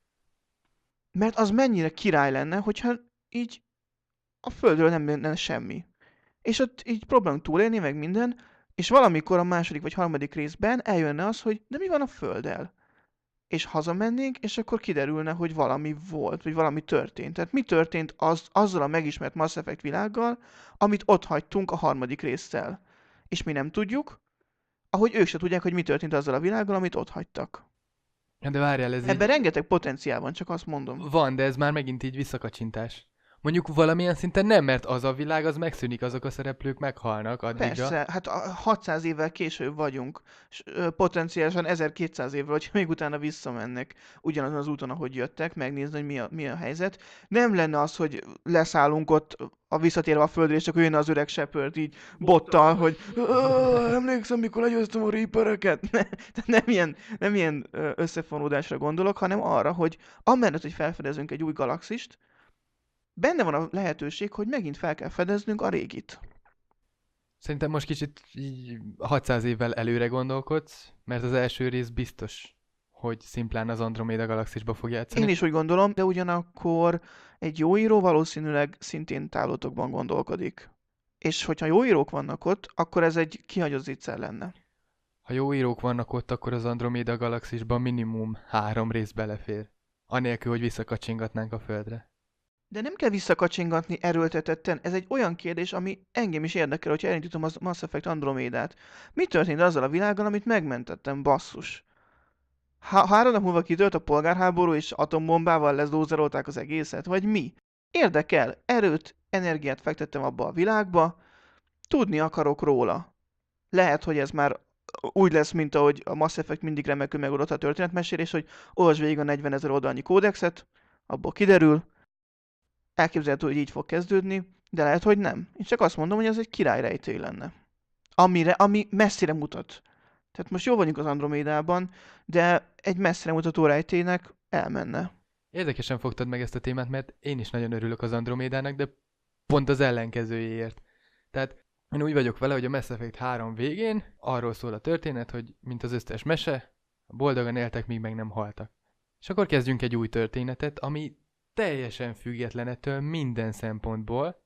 Mert az mennyire király lenne, hogyha így a Földről nem lenne semmi. És ott így próbálunk túlélni, meg minden, és valamikor a második vagy harmadik részben eljönne az, hogy de mi van a Földdel? És hazamennénk, és akkor kiderülne, hogy valami volt, vagy valami történt. Tehát mi történt az, azzal a megismert Mass Effect világgal, amit ott hagytunk a harmadik résszel. És mi nem tudjuk, ahogy ők se tudják, hogy mi történt azzal a világgal, amit ott hagytak. De várjál, ez Ebben így... rengeteg potenciál van, csak azt mondom. Van, de ez már megint így visszakacsintás. Mondjuk valamilyen szinten nem, mert az a világ, az megszűnik, azok a szereplők meghalnak addigra. Persze, hát a hatszáz évvel később vagyunk, és ö, potenciálisan ezerkétszáz évvel, hogyha még utána visszamennek ugyanazon az úton, ahogy jöttek, megnézni, hogy mi a, mi a helyzet. Nem lenne az, hogy leszállunk ott a visszatérve a földre, és csak jönne az öreg Shepard így bottal, hogy "Ö, emlékszem, mikor legyőztem a Reapereket." Ne, tehát nem ilyen, nem ilyen ö, összefonódásra gondolok, hanem arra, hogy amellett, hogy felfedezünk egy új galaxist, benne van a lehetőség, hogy megint fel kell fedeznünk a régit. Szerintem most kicsit így hatszáz évvel előre gondolkodsz, mert az első rész biztos, hogy szimplán az Andromeda galaxisba fog játszani. Én is úgy gondolom, de ugyanakkor egy jó író valószínűleg szintén távlatokban gondolkodik. És hogyha jó írók vannak ott, akkor ez egy kihagyott zicser lenne. Ha jó írók vannak ott, akkor az Andromeda galaxisban minimum három rész belefér. Anélkül, hogy visszakacsingatnánk a Földre. De nem kell visszakacsingatni erőltetetten. Ez egy olyan kérdés, ami engem is érdekel, hogyha elindítom a Mass Effect Andromédát. Mi történt azzal a világgal, amit megmentettem, basszus? Ha három nap múlva kitört a polgárháború, és atombombával lezózerolták az egészet, vagy mi? Érdekel, erőt, energiát fektettem abba a világba, tudni akarok róla. Lehet, hogy ez már úgy lesz, mint ahogy a Mass Effect mindig remekül megoldott a történetmesélés, hogy olvasd végig a negyvenezer oldalnyi kódexet, abból kiderül, elképzelhető, hogy így fog kezdődni, de lehet, hogy nem. Én csak azt mondom, hogy ez egy királyrejtély lenne. Amire, ami messzire mutat. Tehát most jó vagyunk az Andromédában, de egy messzire mutató rejtélynek elmenne. Érdekesen fogtad meg ezt a témát, mert én is nagyon örülök az Andromédának, de pont az ellenkezőjéért. Tehát én úgy vagyok vele, hogy a Mass Effect három végén arról szól a történet, hogy mint az összes mese, boldogan éltek, míg meg nem haltak. És akkor kezdjünk egy új történetet, ami teljesen független ettől minden szempontból,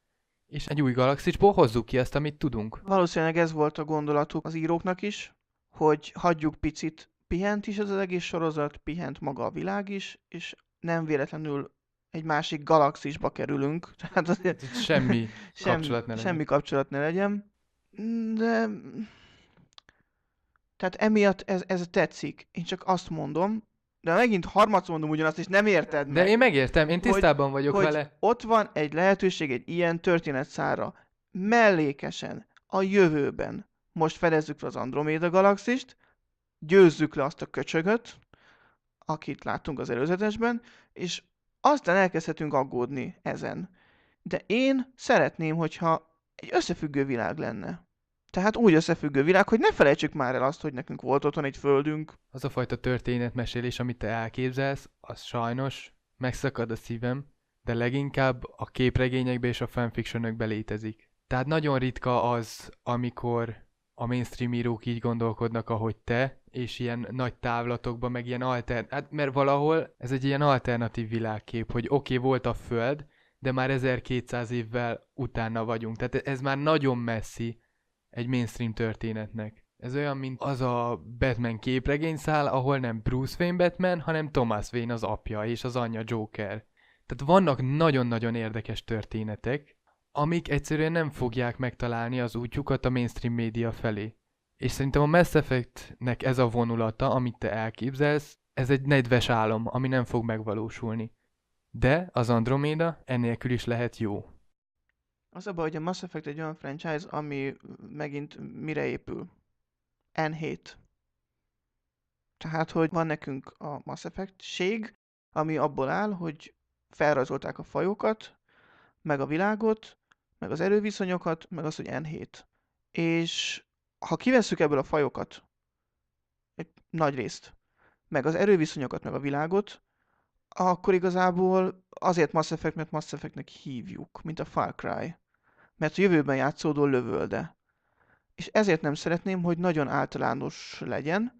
és egy új galaxisból hozzuk ki azt, amit tudunk. Valószínűleg ez volt a gondolatuk az íróknak is, hogy hagyjuk picit, pihent is ez az egész sorozat, pihent maga a világ is, és nem véletlenül egy másik galaxisba kerülünk. Tehát azért Semmi semmi, kapcsolat ne legyen. semmi kapcsolat ne legyen. De... Tehát emiatt ez, ez tetszik. Én csak azt mondom, de megint harmadszor mondom ugyanazt, és nem érted De én meg, megértem, én hogy, tisztában vagyok hogy vele. ott van egy lehetőség egy ilyen történetszálra. Mellékesen, a jövőben. Most fedezzük fel az Androméda galaxist, győzzük le azt a köcsögöt, akit láttunk az előzetesben, és aztán elkezdhetünk aggódni ezen. De én szeretném, hogyha egy összefüggő világ lenne. Tehát úgy összefüggő világ, hogy ne felejtsük már el azt, hogy nekünk volt otthon egy földünk. Az a fajta történetmesélés, amit te elképzelsz, az sajnos megszakad a szívem, de leginkább a képregényekben és a fanfictionökben létezik. Tehát nagyon ritka az, amikor a mainstream írók így gondolkodnak, ahogy te, és ilyen nagy távlatokban, meg ilyen alter... Hát mert valahol ez egy ilyen alternatív világkép, hogy oké, okay, volt a Föld, de már ezerkétszáz évvel utána vagyunk. Tehát ez már nagyon messzi egy mainstream történetnek. Ez olyan, mint az a Batman képregényszál, ahol nem Bruce Wayne Batman, hanem Thomas Wayne az apja, és az anyja Joker. Tehát vannak nagyon-nagyon érdekes történetek, amik egyszerűen nem fogják megtalálni az útjukat a mainstream média felé. És szerintem a Mass Effectnek ez a vonulata, amit te elképzelsz, ez egy nedves álom, ami nem fog megvalósulni. De az Andromeda ennélkül is lehet jó. Az a baj, hogy a Mass Effect egy olyan franchise, ami megint mire épül? en hét. Tehát, hogy van nekünk a Mass Effect-ség, ami abból áll, hogy felrajzolták a fajokat, meg a világot, meg az erőviszonyokat, meg az, hogy en hét. És ha kivesszük ebből a fajokat, egy nagy részt, meg az erőviszonyokat, meg a világot, akkor igazából azért Mass Effect, mert Mass Effectnek hívjuk, mint a Far Cry. Mert a jövőben játszódó lövölde. És ezért nem szeretném, hogy nagyon általános legyen,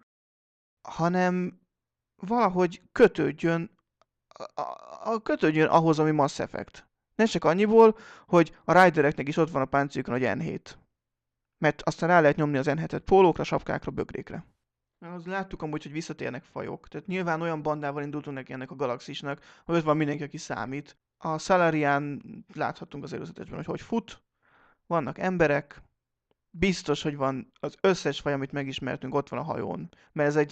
hanem valahogy kötődjön, a, a, kötődjön ahhoz, ami Mass Effect. Ne csak annyiból, hogy a Ridereknek is ott van a páncélükön, hogy en hét. Mert aztán rá lehet nyomni az en hetet pólókra, sapkákra, bögrékre. Mert az láttuk amúgy, hogy visszatérnek fajok. Tehát nyilván olyan bandával indultunk neki ennek a galaxisnak, hogy ott van mindenki, aki számít. A Salarian láthattunk az előzetesben, hogy hogy fut. Vannak emberek. Biztos, hogy van az összes faj, amit megismertünk, ott van a hajón. Mert ez egy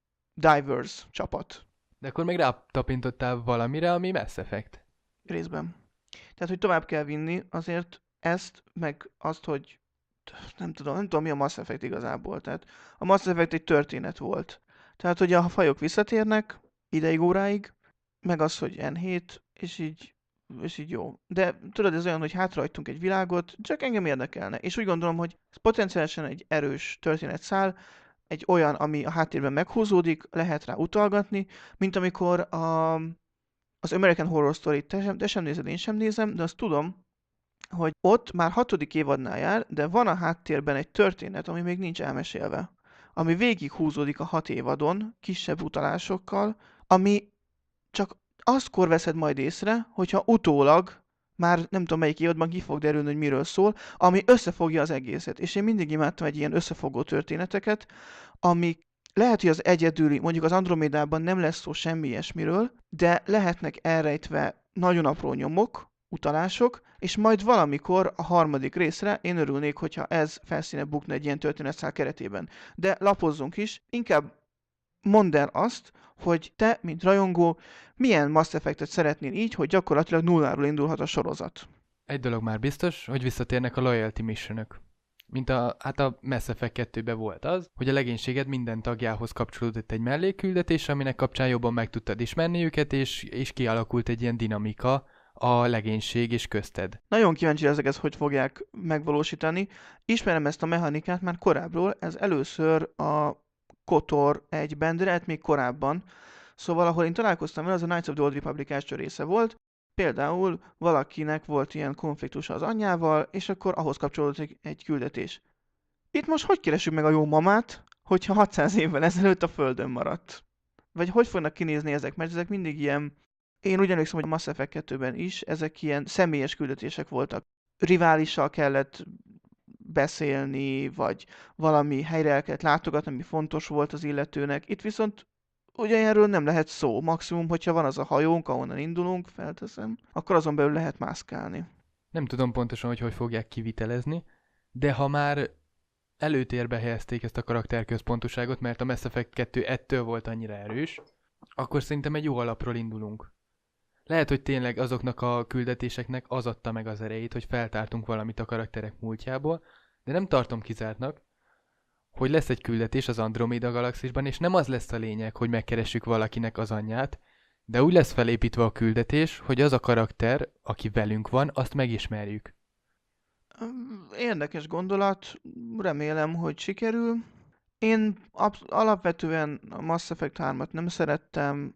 diverse csapat. De akkor még rátapintottál valamire, ami Mass Effect. Részben. Tehát, hogy tovább kell vinni azért ezt, meg azt, hogy nem tudom, nem tudom, mi a Mass Effect igazából. Tehát a Mass Effect egy történet volt. Tehát, hogy a fajok visszatérnek ideig, óráig, meg az, hogy en hét, és így, és így jó. De tudod, ez olyan, hogy hátrajtunk egy világot, csak engem érdekelne. És úgy gondolom, hogy ez potenciálisan egy erős történetszál, egy olyan, ami a háttérben meghúzódik, lehet rá utalgatni, mint amikor a, az American Horror Story-t te sem, te sem nézed, én sem nézem, de azt tudom, hogy ott már hatodik évadnál jár, de van a háttérben egy történet, ami még nincs elmesélve. Ami végig húzódik a hat évadon, kisebb utalásokkal, ami csak aztkor veszed majd észre, hogyha utólag, már nem tudom melyik évadban ki fog derülni, hogy miről szól, ami összefogja az egészet. És én mindig imádtam egy ilyen összefogó történeteket, amik lehet, hogy az egyedüli, mondjuk az Andromédában nem lesz szó semmi ilyesmiről, de lehetnek elrejtve nagyon apró nyomok, utalások, és majd valamikor a harmadik részre én örülnék, hogyha ez felszíne bukna egy ilyen történetszál keretében. De lapozzunk is, inkább mondd el azt, hogy te, mint rajongó, milyen Mass Effect-et szeretnél így, hogy gyakorlatilag nulláról indulhat a sorozat. Egy dolog már biztos, hogy visszatérnek a loyalty missionök. Mint a, hát a Mass Effect kettőben volt az, hogy a legénységed minden tagjához kapcsolódott egy mellékküldetés, aminek kapcsán jobban meg tudtad ismerni őket, és, és kialakult egy ilyen dinamika a legénység és közted. Nagyon kíváncsi ezek ezt, hogy fogják megvalósítani. Ismerem ezt a mechanikát már korábbról, ez először a KOTOR egyben, de lehet még korábban. Szóval, ahol én találkoztam vele, az a Knights of the Old Republic első része volt. Például valakinek volt ilyen konfliktusa az anyjával, és akkor ahhoz kapcsolódott egy küldetés. Itt most hogy keresünk meg a jó mamát, hogyha hatszáz évvel ezelőtt a Földön maradt? Vagy hogy fognak kinézni ezek? Mert ezek mindig ilyen... Én úgy emlékszem, hogy a Mass Effect kettőben is ezek ilyen személyes küldetések voltak. Riválissal kellett beszélni, vagy valami helyre el kellett látogatni, ami fontos volt az illetőnek. Itt viszont ugye erről nem lehet szó. Maximum, hogyha van az a hajónk, ahonnan indulunk, felteszem, akkor azon belül lehet mászkálni. Nem tudom pontosan, hogy hogy fogják kivitelezni, de ha már előtérbe helyezték ezt a karakterközpontúságot, mert a Mass Effect kettő ettől volt annyira erős, akkor szerintem egy jó alapról indulunk. Lehet, hogy tényleg azoknak a küldetéseknek az adta meg az erejét, hogy feltártunk valamit a karakterek múltjából, de nem tartom kizártnak, hogy lesz egy küldetés az Andromeda galaxisban, és nem az lesz a lényeg, hogy megkeressük valakinek az anyját, de úgy lesz felépítve a küldetés, hogy az a karakter, aki velünk van, azt megismerjük. Érdekes gondolat, remélem, hogy sikerül. Én absz- alapvetően a Mass Effect hármat nem szerettem,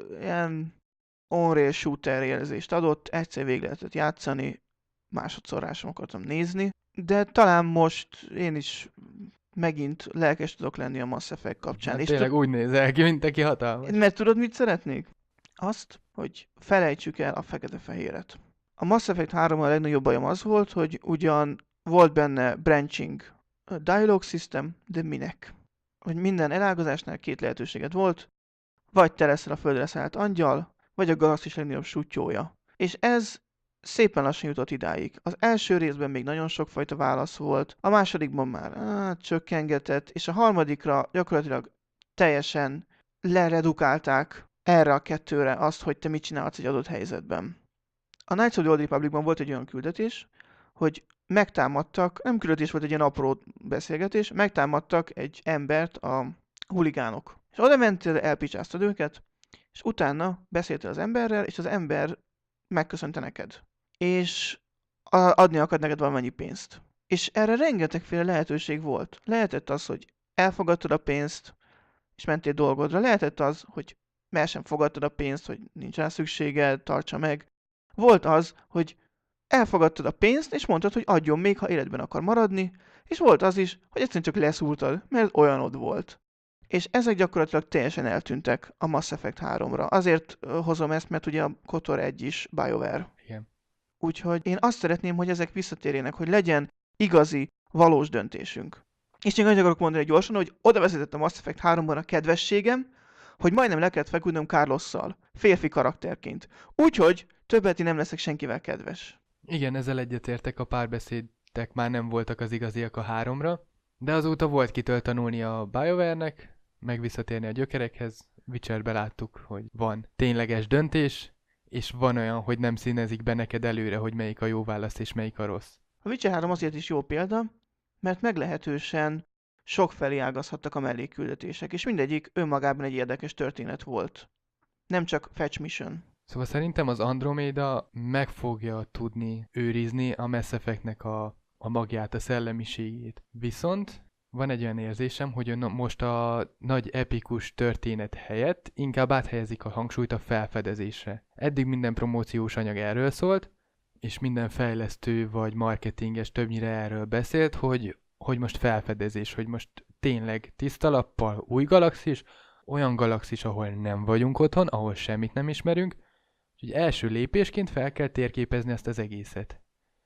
ilyen on-rail shooter érzést adott, egyszer végig lehetett játszani, másodszor rá sem akartam nézni, de talán most én is megint lelkes tudok lenni a Mass Effect kapcsán. Hát És tényleg tud- úgy nézel ki, mint aki hatalmas. mert tudod, mit szeretnék? Azt, hogy felejtsük el a fekete-fehéret. A Mass Effect három a legnagyobb bajom az volt, hogy ugyan volt benne branching a dialogue system, de minek? Hogy minden elágazásnál két lehetőséged volt, vagy te leszel a földre szállt angyal, vagy a galaxis legnagyobb sutyója. És ez szépen lassan jutott idáig. Az első részben még nagyon sokfajta válasz volt, a másodikban már á, csökkengetett, és a harmadikra gyakorlatilag teljesen leredukálták erre a kettőre azt, hogy te mit csinálsz egy adott helyzetben. A Knights of the Old Republicban volt egy olyan küldetés, hogy megtámadtak, nem küldetés volt, egy ilyen apró beszélgetés, megtámadtak egy embert a huligánok. És oda mentél, elpicsáztad őket, és utána beszéltél az emberrel, és az ember megköszönte neked. És a- adni akad neked valamennyi pénzt. És erre rengetegféle lehetőség volt. Lehetett az, hogy elfogadtad a pénzt, és mentél dolgodra. Lehetett az, hogy mert sem fogadtad a pénzt, hogy nincs rá szükséged, tartsa meg. Volt az, hogy elfogadtad a pénzt, és mondtad, hogy adjon még, ha életben akar maradni, és volt az is, hogy egyszerűen csak leszúrtad, mert olyanod volt. És ezek gyakorlatilag teljesen eltűntek a Mass Effect háromra. Azért ö, hozom ezt, mert ugye a KOTOR egy is BioWare. Igen. Úgyhogy én azt szeretném, hogy ezek visszatérjenek, hogy legyen igazi, valós döntésünk. És még annyit akarok mondani gyorsan, hogy oda vezetett a Mass Effect háromban a kedvességem, hogy majdnem le kellett feküdnöm Carlosszal, férfi karakterként. Úgyhogy többet én nem leszek senkivel kedves. Igen, ezzel egyetértek, a párbeszédek már nem voltak az igaziak a háromra, de azóta volt kitől tanulni a BioWare-nek, meg visszatérni a gyökerekhez. Witcherbe láttuk, hogy van tényleges döntés, és van olyan, hogy nem színezik be neked előre, hogy melyik a jó válasz és melyik a rossz. A Witcher három azért is jó példa, mert meglehetősen sokfelé ágazhattak a mellékküldetések, és mindegyik önmagában egy érdekes történet volt. Nem csak fetch mission. Szóval szerintem az Andromeda meg fogja tudni őrizni a Mass Effectnek a, a magját, a szellemiségét. Viszont van egy olyan érzésem, hogy na- most a nagy epikus történet helyett inkább áthelyezik a hangsúlyt a felfedezésre. Eddig minden promóciós anyag erről szólt, és minden fejlesztő vagy marketinges többnyire erről beszélt, hogy, hogy most felfedezés, hogy most tényleg tiszta lappal új galaxis, olyan galaxis, ahol nem vagyunk otthon, ahol semmit nem ismerünk, úgyhogy első lépésként fel kell térképezni ezt az egészet.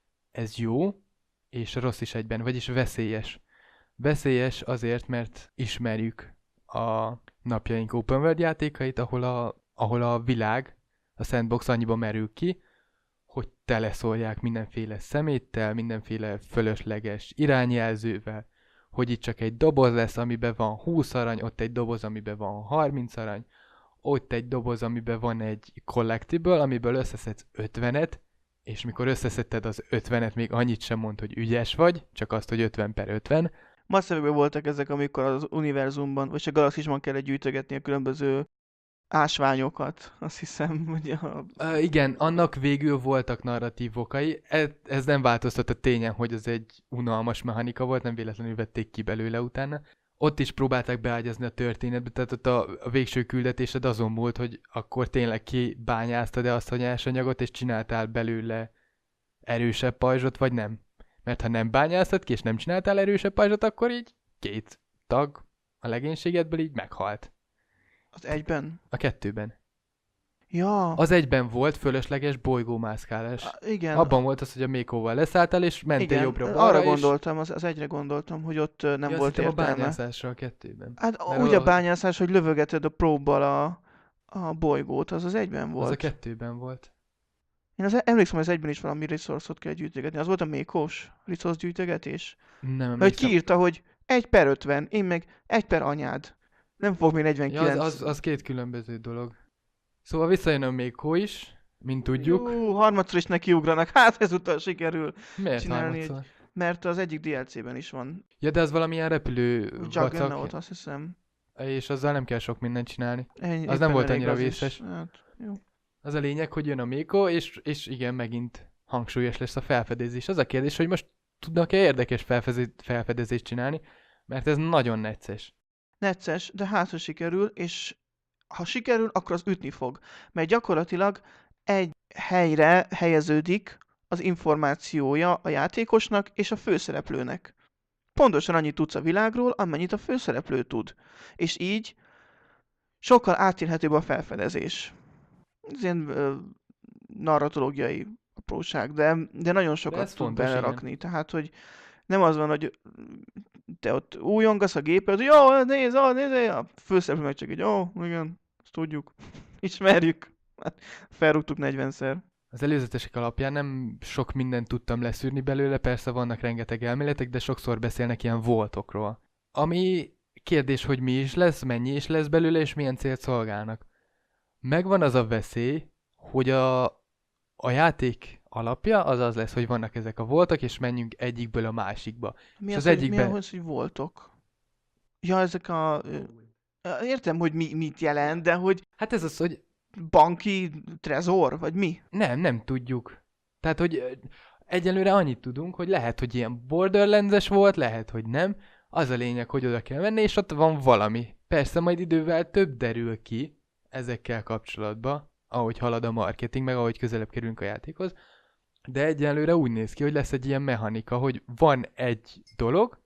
Ez jó, és rossz is egyben, vagyis veszélyes. Veszélyes azért, mert ismerjük a napjaink open world játékait, ahol a, ahol a világ, a sandbox annyiba merül ki, hogy teleszólják mindenféle szeméttel, mindenféle fölösleges irányjelzővel, hogy itt csak egy doboz lesz, amiben van húsz arany, ott egy doboz, amiben van harminc arany, ott egy doboz, amiben van egy collectible, amiből összeszedsz ötvenet, és mikor összeszedted az ötvenet, még annyit sem mond, hogy ügyes vagy, csak azt, hogy ötven per ötven. Mass Effectben voltak ezek, amikor az univerzumban, vagy a galaxisban kellett gyűjtögetni a különböző ásványokat. Azt hiszem, hogy a... Uh, igen, annak végül voltak narratív okai. Ez, ez nem változtat a tényen, hogy ez egy unalmas mechanika volt, nem véletlenül vették ki belőle utána. Ott is próbálták beágyazni a történetbe, tehát ott a, a végső küldetésed azon múlt, hogy akkor tényleg kibányáztad-e azt a nyersanyagot, és csináltál belőle erősebb pajzsot, vagy nem. Mert ha nem bányáztad ki, és nem csináltál erősebb pajzsot, akkor így két tag a legénységedből így meghalt. Az egyben? A kettőben. Ja. Az egyben volt fölösleges bolygómászkálás. A, igen. Abban volt az, hogy a Mékóval leszálltál, és mentél igen. jobbra-balra, Arra és... gondoltam, az, az egyre gondoltam, hogy ott ö, nem ja, volt a értelme. bányászásra a kettőben. Hát Mert úgy a- a bányászás, hogy lövögeted a próbbal a, a bolygót, az az egyben volt. Az a kettőben volt. Én az, emlékszem, hogy az egyben is valami resource-ot kell gyűjtögetni. Az volt a mékós resource gyűjtögetés. Nem Hogy emlékszem. kiírta, hogy egy per ötven, én meg egy per anyád. Nem fog még Ja, az, negyvenkilenc. az, az két különböző dolog. Szóval visszajön a Mékó is, mint tudjuk. Jó, harmadszor is nekiugranak. Hát ezúttal sikerül Miért csinálni egy... harmadszor? Mert az egyik dé el cé-ben is van. Ja, de az valamilyen repülő vacak, Juggernaut, azt hiszem. és azzal nem kell sok mindent csinálni. Ennyi, Az nem éppen volt elég annyira az is. vészes. Hát, jó. Az a lényeg, hogy jön a Méko, és, és igen, megint hangsúlyos lesz a felfedezés. Az a kérdés, hogy most tudnak-e érdekes felfedezést, felfedezést csinálni, mert ez nagyon necces. Necces, de hát, ha sikerül, és ha sikerül, akkor az ütni fog. Mert gyakorlatilag egy helyre helyeződik az információja a játékosnak és a főszereplőnek. Pontosan annyit tudsz a világról, amennyit a főszereplő tud. És így sokkal átélhetőbb a felfedezés. Ez ilyen ö, narratológiai apróság, de, de nagyon De sokat ez tud fontos, igen. belerakni. Tehát, hogy nem az van, hogy te ott újongasz a géped, hogy jó, nézd, ó, nézd, a főszereplő meg csak egy, ó, igen, azt tudjuk, ismerjük. Hát, felrúgtuk negyvenszer. Az előzetesek alapján nem sok mindent tudtam leszűrni belőle, persze vannak rengeteg elméletek, de sokszor beszélnek ilyen voltokról. Ami kérdés, hogy mi is lesz, mennyi is lesz belőle, és milyen célt szolgálnak. Megvan az a veszély, hogy a, a játék alapja az az lesz, hogy vannak ezek a voltak, és menjünk egyikből a másikba. Mi És az, az hogy, mi egyikbe... ahhoz, hogy voltok? Ja, ezek a... Értem, hogy mi, mit jelent, de hogy Hát ez az, hogy banki trezor, vagy mi? nem, nem tudjuk. Tehát, hogy ö, egyelőre annyit tudunk, hogy lehet, hogy ilyen Borderlands-es volt, lehet, hogy nem. Az a lényeg, hogy oda kell menni, és ott van valami. Persze majd idővel több derül ki ezekkel kapcsolatban, ahogy halad a marketing, meg ahogy közelebb kerülünk a játékhoz. De egyelőre úgy néz ki, hogy lesz egy ilyen mechanika, hogy van egy dolog,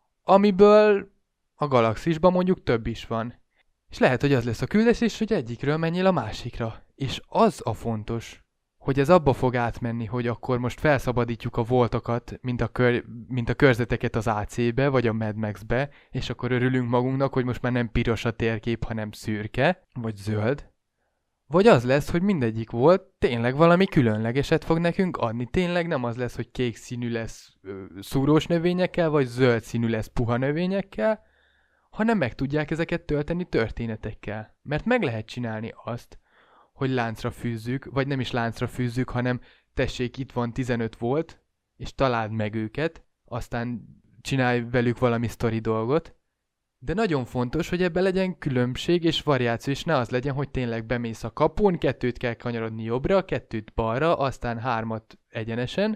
amiből a galaxisban mondjuk több is van. És lehet, hogy az lesz a küldetés, hogy egyikről menjél a másikra. És az a fontos, hogy ez abba fog átmenni, hogy akkor most felszabadítjuk a voltokat, mint a, kör, mint a körzeteket az á cé-be, vagy a Mad Max-be, és akkor örülünk magunknak, hogy most már nem piros a térkép, hanem szürke, vagy zöld. Vagy az lesz, hogy mindegyik volt, tényleg valami különlegeset fog nekünk adni. Tényleg nem az lesz, hogy kék színű lesz ö, szúrós növényekkel, vagy zöld színű lesz puha növényekkel, hanem meg tudják ezeket tölteni történetekkel. Mert meg lehet csinálni azt, hogy láncra fűzzük, vagy nem is láncra fűzzük, hanem tessék, itt van tizenöt volt, és találd meg őket, aztán csinálj velük valami sztori dolgot. De nagyon fontos, hogy ebbe legyen különbség és variáció, és ne az legyen, hogy tényleg bemész a kapun, kettőt kell kanyarodni jobbra, kettőt balra, aztán hármat egyenesen,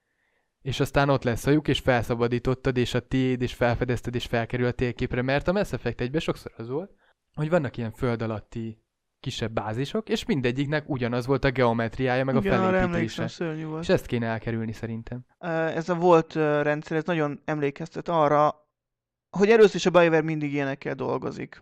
és aztán ott lesz a lyuk, és felszabadítottad, és a tiéd, és felfedezted, és felkerül a térképre, mert a Mass Effect egyben sokszor az volt, hogy vannak ilyen föld alatti kisebb bázisok, és mindegyiknek ugyanaz volt a geometriája, meg Igen, a arra felépítése. emlékszem, szörnyű volt. És ezt kéne elkerülni szerintem. Ez a volt rendszer, ez nagyon emlékeztet arra, hogy először is a BioWare mindig ilyenekkel dolgozik.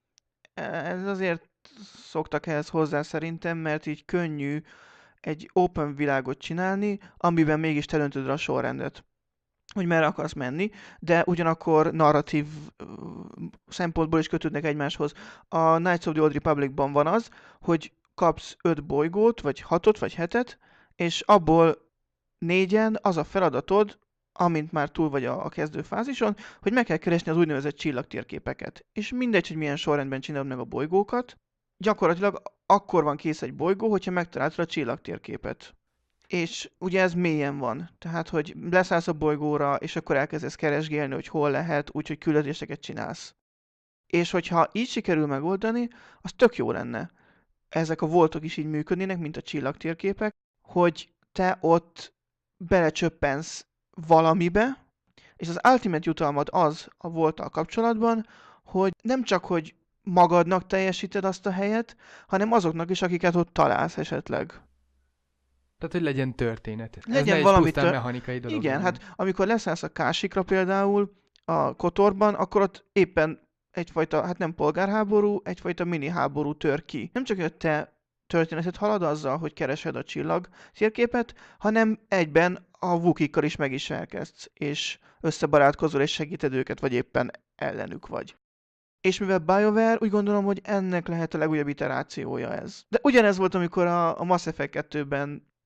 Ez azért szoktak ehhez hozzá szerintem, mert így könnyű egy open világot csinálni, amiben mégis te döntöd a sorrendet, hogy merre akarsz menni, de ugyanakkor narratív szempontból is kötődnek egymáshoz. A Knights of the Old Republicban van az, hogy kapsz öt bolygót, vagy hatot, vagy hetet, és abból négyen az a feladatod, amint már túl vagy a, a kezdőfázison, hogy meg kell keresni az úgynevezett csillagtérképeket. És mindegy, hogy milyen sorrendben csinálod meg a bolygókat, gyakorlatilag akkor van kész egy bolygó, hogyha megtaláltad a csillagtérképet. És ugye ez mélyen van. Tehát, hogy leszállsz a bolygóra, és akkor elkezdesz keresgélni, hogy hol lehet, úgyhogy küldetéseket csinálsz. És hogyha így sikerül megoldani, az tök jó lenne. Ezek a voltok is így működnének, mint a csillagtérképek, hogy te ott belecsöppensz valamibe, és az ultimate jutalmad az a volttal kapcsolatban, hogy nem csak, hogy magadnak teljesíted azt a helyet, hanem azoknak is, akiket ott találsz esetleg. Tehát, hogy legyen történet. Legyen Ez ne egy valami pusztán tör... mechanikai dolog. Igen, legyen. hát amikor leszállsz a Kásikra például, a Kotorban, akkor ott éppen egyfajta, hát nem polgárháború, egyfajta mini háború tör ki. Nem csak, hogy te történetet halad azzal, hogy keresed a csillag térképet, hanem egyben a Wookieekkal is meg is elkezdsz, és összebarátkozol és segíted őket, vagy éppen ellenük vagy. És mivel BioWare, úgy gondolom, hogy ennek lehet a legújabb iterációja ez. De ugyanez volt, amikor a, a Mass Effect kettőben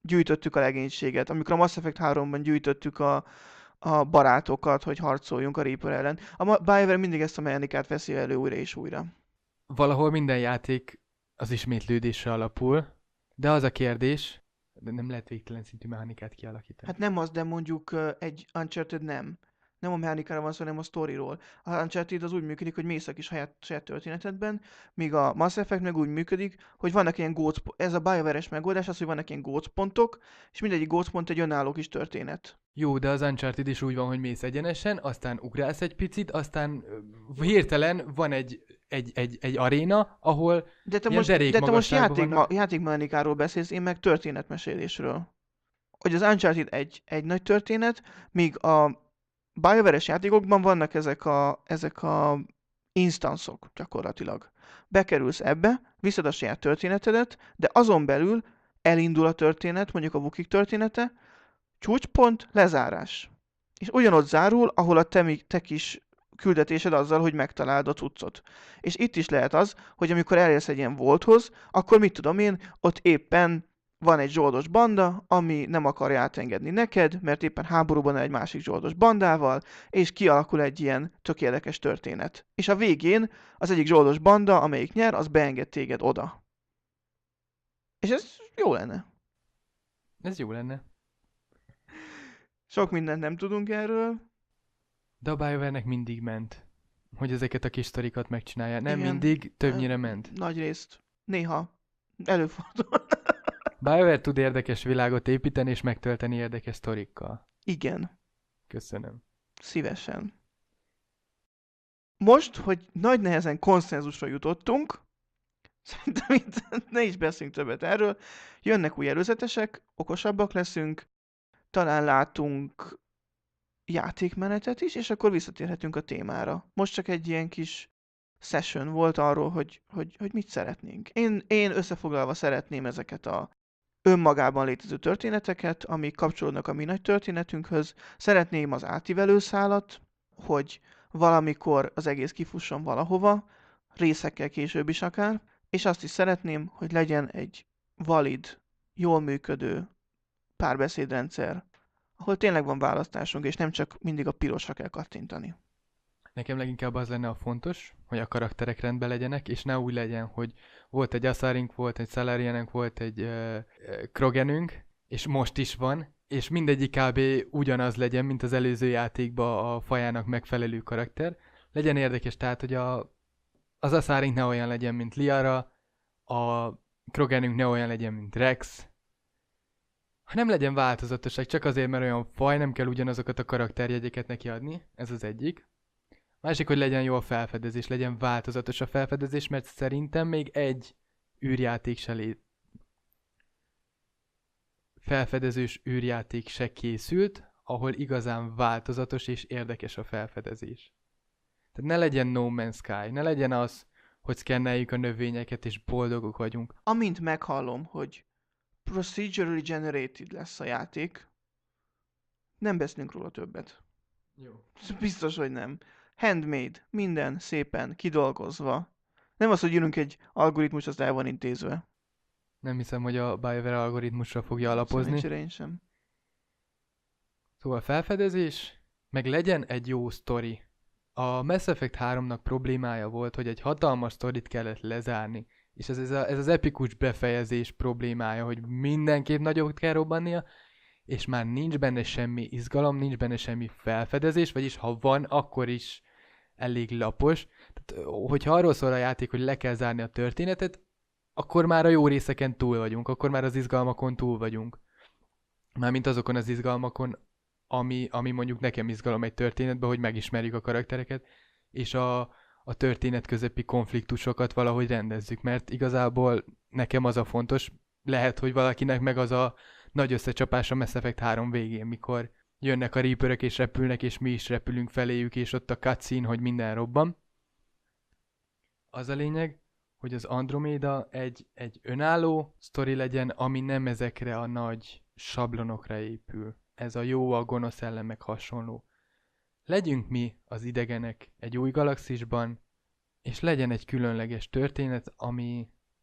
gyűjtöttük a legénységet, amikor a Mass Effect háromban gyűjtöttük a, a barátokat, hogy harcoljunk a Reaper ellen. A BioWare mindig ezt a mechanikát veszi elő újra és újra. Valahol minden játék az ismétlődésre alapul, de az a kérdés, de nem lehet végtelen szintű mechanikát kialakítani. Hát nem az, de mondjuk egy Uncharted nem. Nem a mechanikára van szó, hanem a storyról. A Uncharted az úgy működik, hogy mész a kis saját, saját történetedben, míg a Mass Effect meg úgy működik, hogy vannak ilyen gócpontok. Ez a BioWare-es megoldás az, hogy vannak ilyen gócpontok, és mindegyik gócpont egy önálló kis történet. Jó, de az Uncharted is úgy van, hogy mész egyenesen, aztán ugrálsz egy picit, aztán hirtelen van egy, egy, egy, egy aréna, ahol de te ilyen most, de te most játék, vannak. ma, játékmechanikáról beszélsz, én meg történetmesélésről. Hogy az Uncharted egy, egy nagy történet, míg a BioWare-es játékokban vannak ezek a, ezek a instanszok gyakorlatilag. Bekerülsz ebbe, viszed a saját történetedet, de azon belül elindul a történet, mondjuk a Wookiee története, csúcspont, lezárás. És ugyanott zárul, ahol a te, te kis küldetésed azzal, hogy megtaláld a cuccot. És itt is lehet az, hogy amikor elérsz egy ilyen volthoz, akkor mit tudom én, ott éppen van egy zsoldos banda, ami nem akarja átengedni neked, mert éppen háborúban egy másik zsoldos bandával, és kialakul egy ilyen tök érdekes történet. És a végén az egyik zsoldos banda, amelyik nyer, az beenged téged oda. És ez jó lenne. Ez jó lenne. Sok mindent nem tudunk erről. De a BioWare-nek mindig ment, hogy ezeket a kis sztorikat megcsinálja. Nem Igen. mindig, többnyire ment. Nagy részt. Néha. Előfordul. BioWare tud érdekes világot építeni és megtölteni érdekes sztorikkal. Igen. Köszönöm. Szívesen. Most, hogy nagy nehezen konszenzusra jutottunk, szerintem itt ne is beszéljünk többet erről, jönnek új előzetesek, okosabbak leszünk, talán látunk játékmenetet is, és akkor visszatérhetünk a témára. Most csak egy ilyen kis session volt arról, hogy, hogy, hogy mit szeretnénk. Én, én összefoglalva szeretném ezeket a önmagában létező történeteket, amik kapcsolódnak a mi nagy történetünkhöz. Szeretném az átívelő szálat, hogy valamikor az egész kifusson valahova, részekkel később is akár, és azt is szeretném, hogy legyen egy valid, jól működő párbeszédrendszer, ahol tényleg van választásunk, és nem csak mindig a pirosra kell kattintani. Nekem leginkább az lenne a fontos, hogy a karakterek rendben legyenek, és ne úgy legyen, hogy volt egy Asarink, volt egy Salarianünk, volt egy uh, uh, Kroganünk, és most is van, és mindegyik kb. Ugyanaz legyen, mint az előző játékban a fajának megfelelő karakter. Legyen érdekes, tehát, hogy a, az Asarink ne olyan legyen, mint Liara, a Kroganünk ne olyan legyen, mint Rex, ha nem legyen változatosság, csak azért, mert olyan faj, nem kell ugyanazokat a karakterjegyeket neki adni, ez az egyik. Másik, hogy legyen jó a felfedezés, legyen változatos a felfedezés, mert szerintem még egy űrjáték se lé... felfedezős űrjáték se készült, ahol igazán változatos és érdekes a felfedezés. Tehát ne legyen No Man's Sky, ne legyen az, hogy szkenneljük a növényeket és boldogok vagyunk. Amint meghallom, hogy procedurally generated lesz a játék, nem beszélünk róla többet. Jó. Biztos, hogy nem. Handmade, minden szépen kidolgozva. Nem az, hogy írunk egy algoritmus, az el van intézve. Nem hiszem, hogy a BioWare algoritmusra fogja alapozni. Szerencsére én sem. Szóval felfedezés, meg legyen egy jó sztori. A Mass Effect háromnak problémája volt, hogy egy hatalmas sztorit kellett lezárni. És ez, ez, a, ez az epikus befejezés problémája, hogy mindenképp nagyobb kell robbannia, és már nincs benne semmi izgalom, nincs benne semmi felfedezés, vagyis ha van, akkor is elég lapos. Tehát, hogyha arról szól a játék, hogy le kell zárni a történetet, akkor már a jó részeken túl vagyunk, akkor már az izgalmakon túl vagyunk. Mármint azokon az izgalmakon, ami, ami mondjuk nekem izgalom egy történetben, hogy megismerjük a karaktereket, és a, a történet közepi konfliktusokat valahogy rendezzük, mert igazából nekem az a fontos, lehet, hogy valakinek meg az a nagy összecsapás a Mass Effect három végén, mikor jönnek a Reaperök és repülnek, és mi is repülünk feléjük, és ott a cutscene, hogy minden robban. Az a lényeg, hogy az Andromeda egy, egy önálló sztori legyen, ami nem ezekre a nagy sablonokra épül. Ez a jó, a gonosz ellen meg hasonló. Legyünk mi az idegenek egy új galaxisban, és legyen egy különleges történet, ami,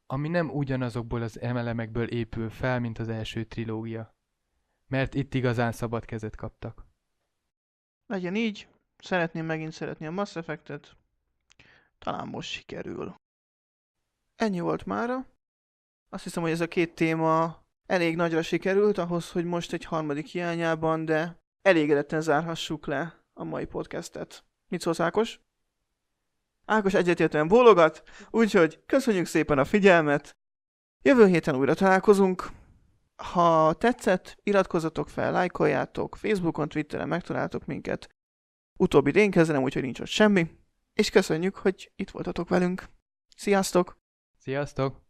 ami nem ugyanazokból az elemekből épül fel, mint az első trilógia. Mert itt igazán szabad kezet kaptak. Legyen így, szeretném megint szeretni a Mass Effect-et, talán most sikerül. Ennyi volt mára. Azt hiszem, hogy ez a két téma elég nagyra sikerült ahhoz, hogy most egy harmadik hiányában, de elégedetten zárhassuk le a mai podcastet. Mit szólsz, Ákos? Ákos egyetértően bólogat, úgyhogy köszönjük szépen a figyelmet. Jövő héten újra találkozunk. Ha tetszett, iratkozzatok fel, lájkoljátok, Facebookon, Twitteren megtaláltok minket. Utóbbi én kezdenem, úgyhogy nincs ott semmi. És köszönjük, hogy itt voltatok velünk. Sziasztok! Sziasztok!